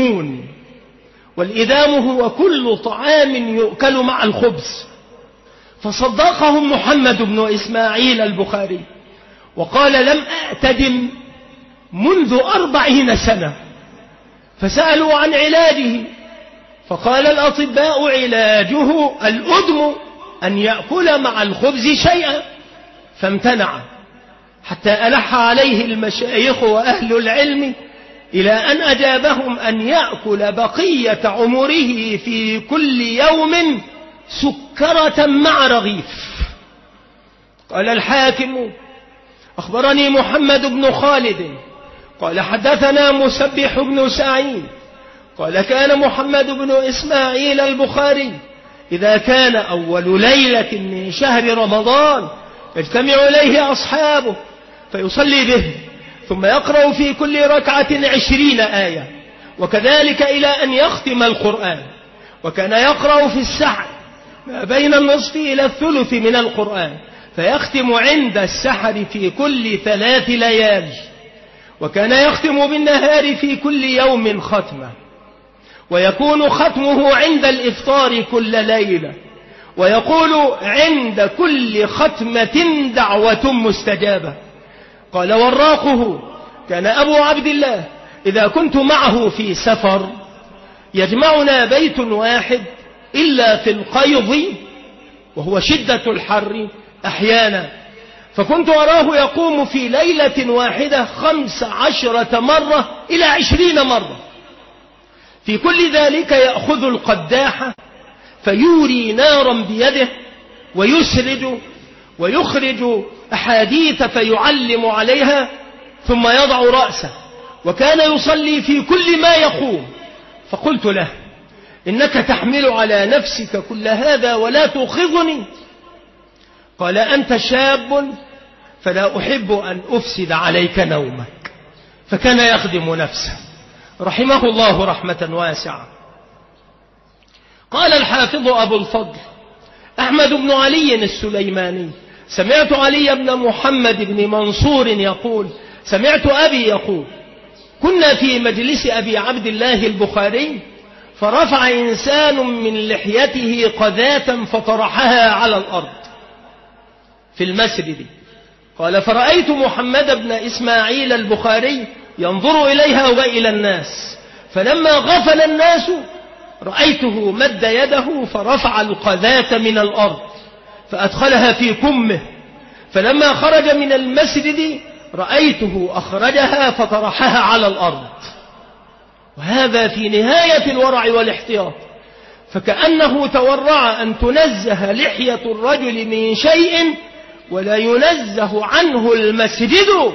Speaker 1: يأتدمون، والإدام هو كل طعام يؤكل مع الخبز. فصدقهم محمد بن إسماعيل البخاري وقال: لم أأتدم منذ أربعين سنة. فسألوا عن علاجه فقال: الأطباء علاجه الأدم، أن يأكل مع الخبز شيئا، فامتنع حتى ألح عليه المشايخ وأهل العلم إلى أن أجابهم أن يأكل بقية عمره في كل يوم سكرة مع رغيف. قال الحاكم: أخبرني محمد بن خالد قال حدثنا مسبح بن سعيد قال: كان محمد بن إسماعيل البخاري إذا كان أول ليلة من شهر رمضان يجتمع إليه أصحابه فيصلي به، ثم يقرأ في كل ركعة عشرين آية، وكذلك إلى أن يختم القرآن. وكان يقرأ في السحر ما بين النصف إلى الثلث من القرآن، فيختم عند السحر في كل ثلاث ليال. وكان يختم بالنهار في كل يوم ختمة، ويكون ختمه عند الإفطار كل ليلة، ويقول عند كل ختمة دعوة مستجابة. قال وراقه: كان أبو عبد الله إذا كنت معه في سفر يجمعنا بيت واحد إلا في القيض وهو شدة الحر أحيانا، فكنت أراه يقوم في ليلة واحدة خمس عشرة مرة إلى عشرين مرة. في كل ذلك يأخذ القداحة فيوري نارا بيده ويسرج ويخرج أحاديث فيعلم عليها، ثم يضع رأسه، وكان يصلي في كل ما يقوم. فقلت له: إنك تحمل على نفسك كل هذا ولا تؤخذني؟ قال: أنت شاب فلا أحب أن أفسد عليك نومك. فكان يخدم نفسه رحمه الله رحمة واسعة. قال الحافظ أبو الفضل أحمد بن علي السليماني: سمعت علي بن محمد بن منصور يقول: سمعت أبي يقول: كنا في مجلس أبي عبد الله البخاري فرفع إنسان من لحيته قذاة فطرحها على الأرض في المسجد. قال: فرأيت محمد بن إسماعيل البخاري ينظر إليها وإلى الناس، فلما غفل الناس رأيته مد يده فرفع القذاة من الأرض فأدخلها في كمه، فلما خرج من المسجد رأيته أخرجها فطرحها على الأرض. وهذا في نهاية الورع والاحتياط، فكأنه تورع أن تنزه لحية الرجل من شيء ولا ينزه عنه المسجد.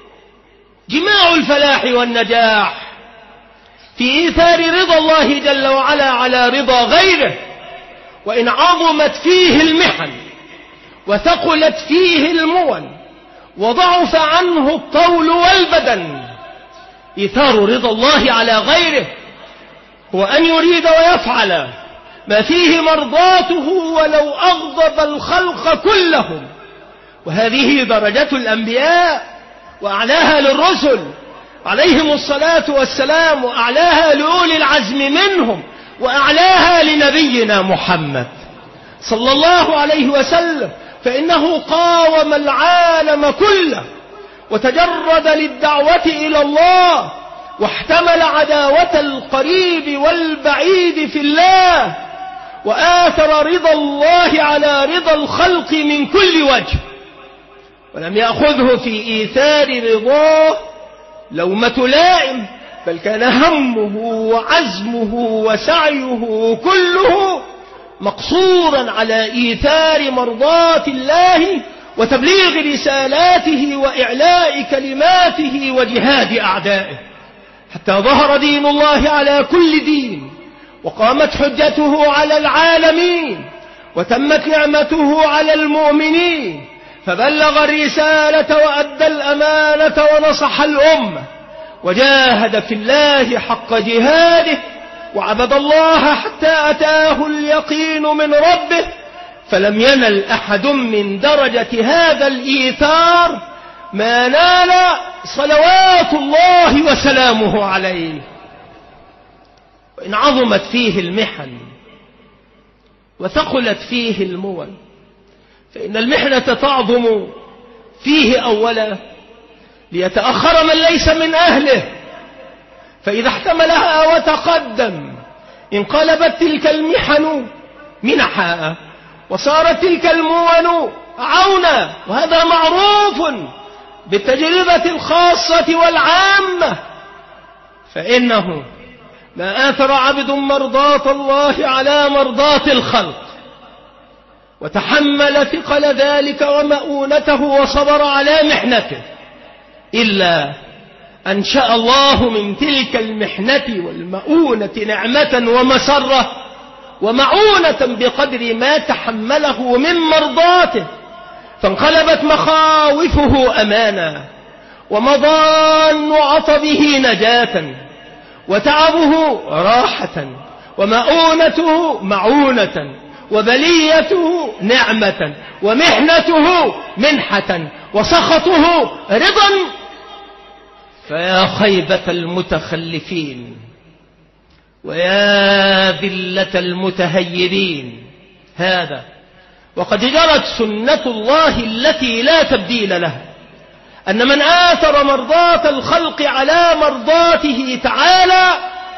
Speaker 1: جماع الفلاح والنجاح في إيثار رضا الله جل وعلا على رضا غيره، وإن عظمت فيه المحن وثقلت فيه المول وضعف عنه الطول والبدن، إيثار رضا الله على غيره هو أن يريد ويفعل ما فيه مرضاته ولو أغضب الخلق كلهم. وهذه درجة الأنبياء وأعلاها للرسل عليهم الصلاة والسلام، وأعلاها لأولي العزم منهم، وأعلاها لنبينا محمد صلى الله عليه وسلم، فإنه قاوم العالم كله وتجرد للدعوة إلى الله، واحتمل عداوة القريب والبعيد في الله، وآثر رضا الله على رضا الخلق من كل وجه، ولم يأخذه في إيثار رضاه لومة لائم، بل كان همه وعزمه وسعيه كله مقصورا على إيثار مرضات الله وتبليغ رسالاته وإعلاء كلماته وجهاد أعدائه، حتى ظهر دين الله على كل دين، وقامت حجته على العالمين، وتمت نعمته على المؤمنين، فبلغ الرسالة وأدى الأمانة ونصح الأمة، وجاهد في الله حق جهاده، وعبد الله حتى أتاه اليقين من ربه، فلم ينل أحد من درجة هذا الإيثار ما نال صلوات الله وسلامه عليه. وإن عظمت فيه المحن وثقلت فيه المول فإن المحنة تعظم فيه أولا ليتأخر من ليس من أهله، فإذا احتملها وتقدم انقلبت تلك المحن منحا وصارت تلك المون عونا. وهذا معروف بالتجربة الخاصة والعامة، فإنه ما آثر عبد مرضاة الله على مرضاة الخلق وتحمل ثقل ذلك ومؤونته وصبر على محنته إلا أنشأ الله من تلك المحنة والمؤونة نعمة ومسرة ومعونة بقدر ما تحمله من مرضاته، فانقلبت مخاوفه أمانا ومضان عطبه نجاة وتعبه راحة ومؤونته معونة وبليته نعمة ومحنته منحة وسخطه رضا. فيا خيبة المتخلفين ويا ذلة المتهيبين، هذا وقد جرت سنة الله التي لا تبديل لها، أن من آثر مرضاة الخلق على مرضاته تعالى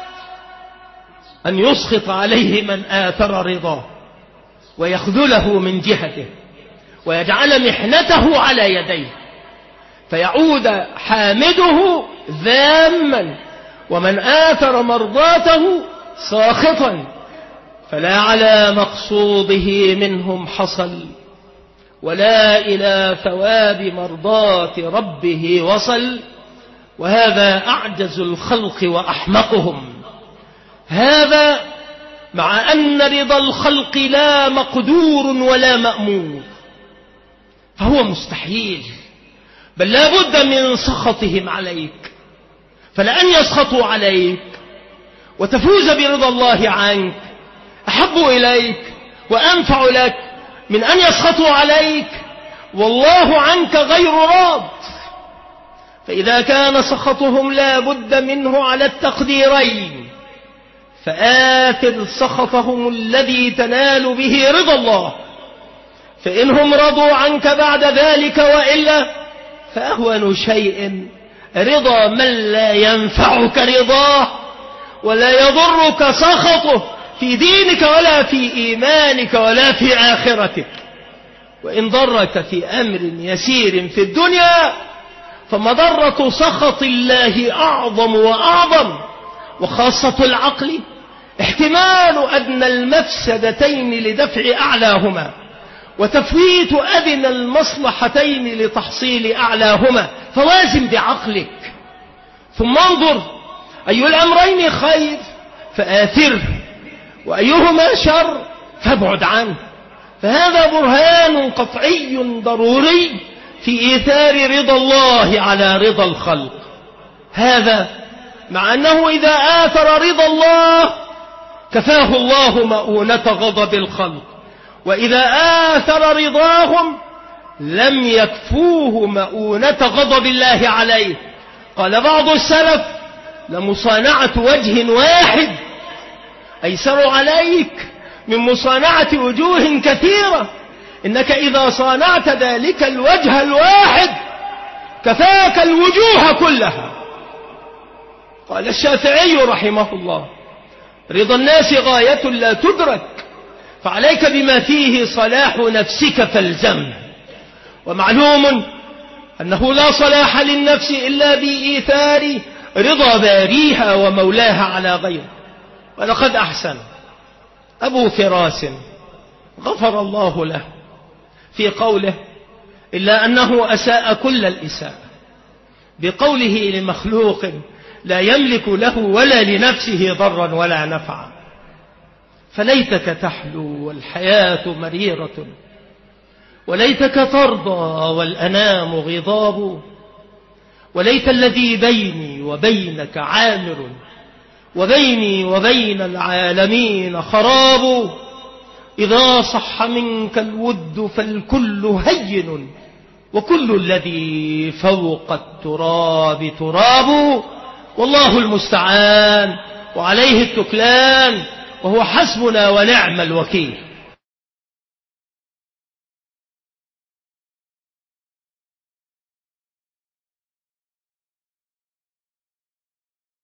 Speaker 1: أن يسخط عليه من آثر رضاه ويخذله من جهته ويجعل محنته على يديه، فيعود حامده ذاما ومن آثر مرضاته ساخطا، فلا على مقصوده منهم حصل ولا إلى ثواب مرضاة ربه وصل. وهذا أعجز الخلق وأحمقهم، هذا مع أن رضا الخلق لا مقدور ولا مأمور، فهو مستحيل، بل لا بد من سخطهم عليك، فلأن يسخطوا عليك وتفوز برضا الله عنك أحب إليك وأنفع لك من أن يسخطوا عليك والله عنك غير راض. فإذا كان سخطهم لا بد منه على التقديرين، فآثر سخطهم الذي تنال به رضا الله، فإنهم رضوا عنك بعد ذلك وإلا فأهون شيء رضا من لا ينفعك رضاه ولا يضرك سخطه في دينك ولا في إيمانك ولا في آخرتك. وإن ضرك في أمر يسير في الدنيا فمضرة سخط الله أعظم وأعظم، وخاصة العقل احتمال أدنى المفسدتين لدفع أعلاهما وتفويت أدنى المصلحتين لتحصيل أعلاهما، فوازن بعقلك ثم انظر أي الأمرين خير فآثره وأيهما شر فابعد عنه. فهذا برهان قطعي ضروري في إيثار رضا الله على رضا الخلق، هذا مع أنه إذا آثر رضا الله كفاه الله مؤونة غضب الخلق، وإذا آثر رضاهم لم يكفوه مؤونة غضب الله عليه. قال بعض السلف لمصانعة وجه واحد أيسر عليك من مصانعة وجوه كثيرة، إنك إذا صانعت ذلك الوجه الواحد كفاك الوجوه كلها. قال الشافعي رحمه الله رضا الناس غاية لا تدرك، فعليك بما فيه صلاح نفسك فالزمه. ومعلوم أنه لا صلاح للنفس إلا بإيثار رضا باريها ومولاها على غيره. ولقد أحسن أبو فراس غفر الله له في قوله إلا أنه أساء كل الإساءة بقوله لمخلوق لا يملك له ولا لنفسه ضرا ولا نفعا. فليتك تحلو والحياة مريرة، وليتك ترضى والأنام غضاب، وليت الذي بيني وبينك عامر وبيني وبين العالمين خراب. إذا صح منك الود فالكل هين، وكل الذي فوق التراب تراب. والله المستعان وعليه التكلان، وهو حسبنا ونعم الوكيل.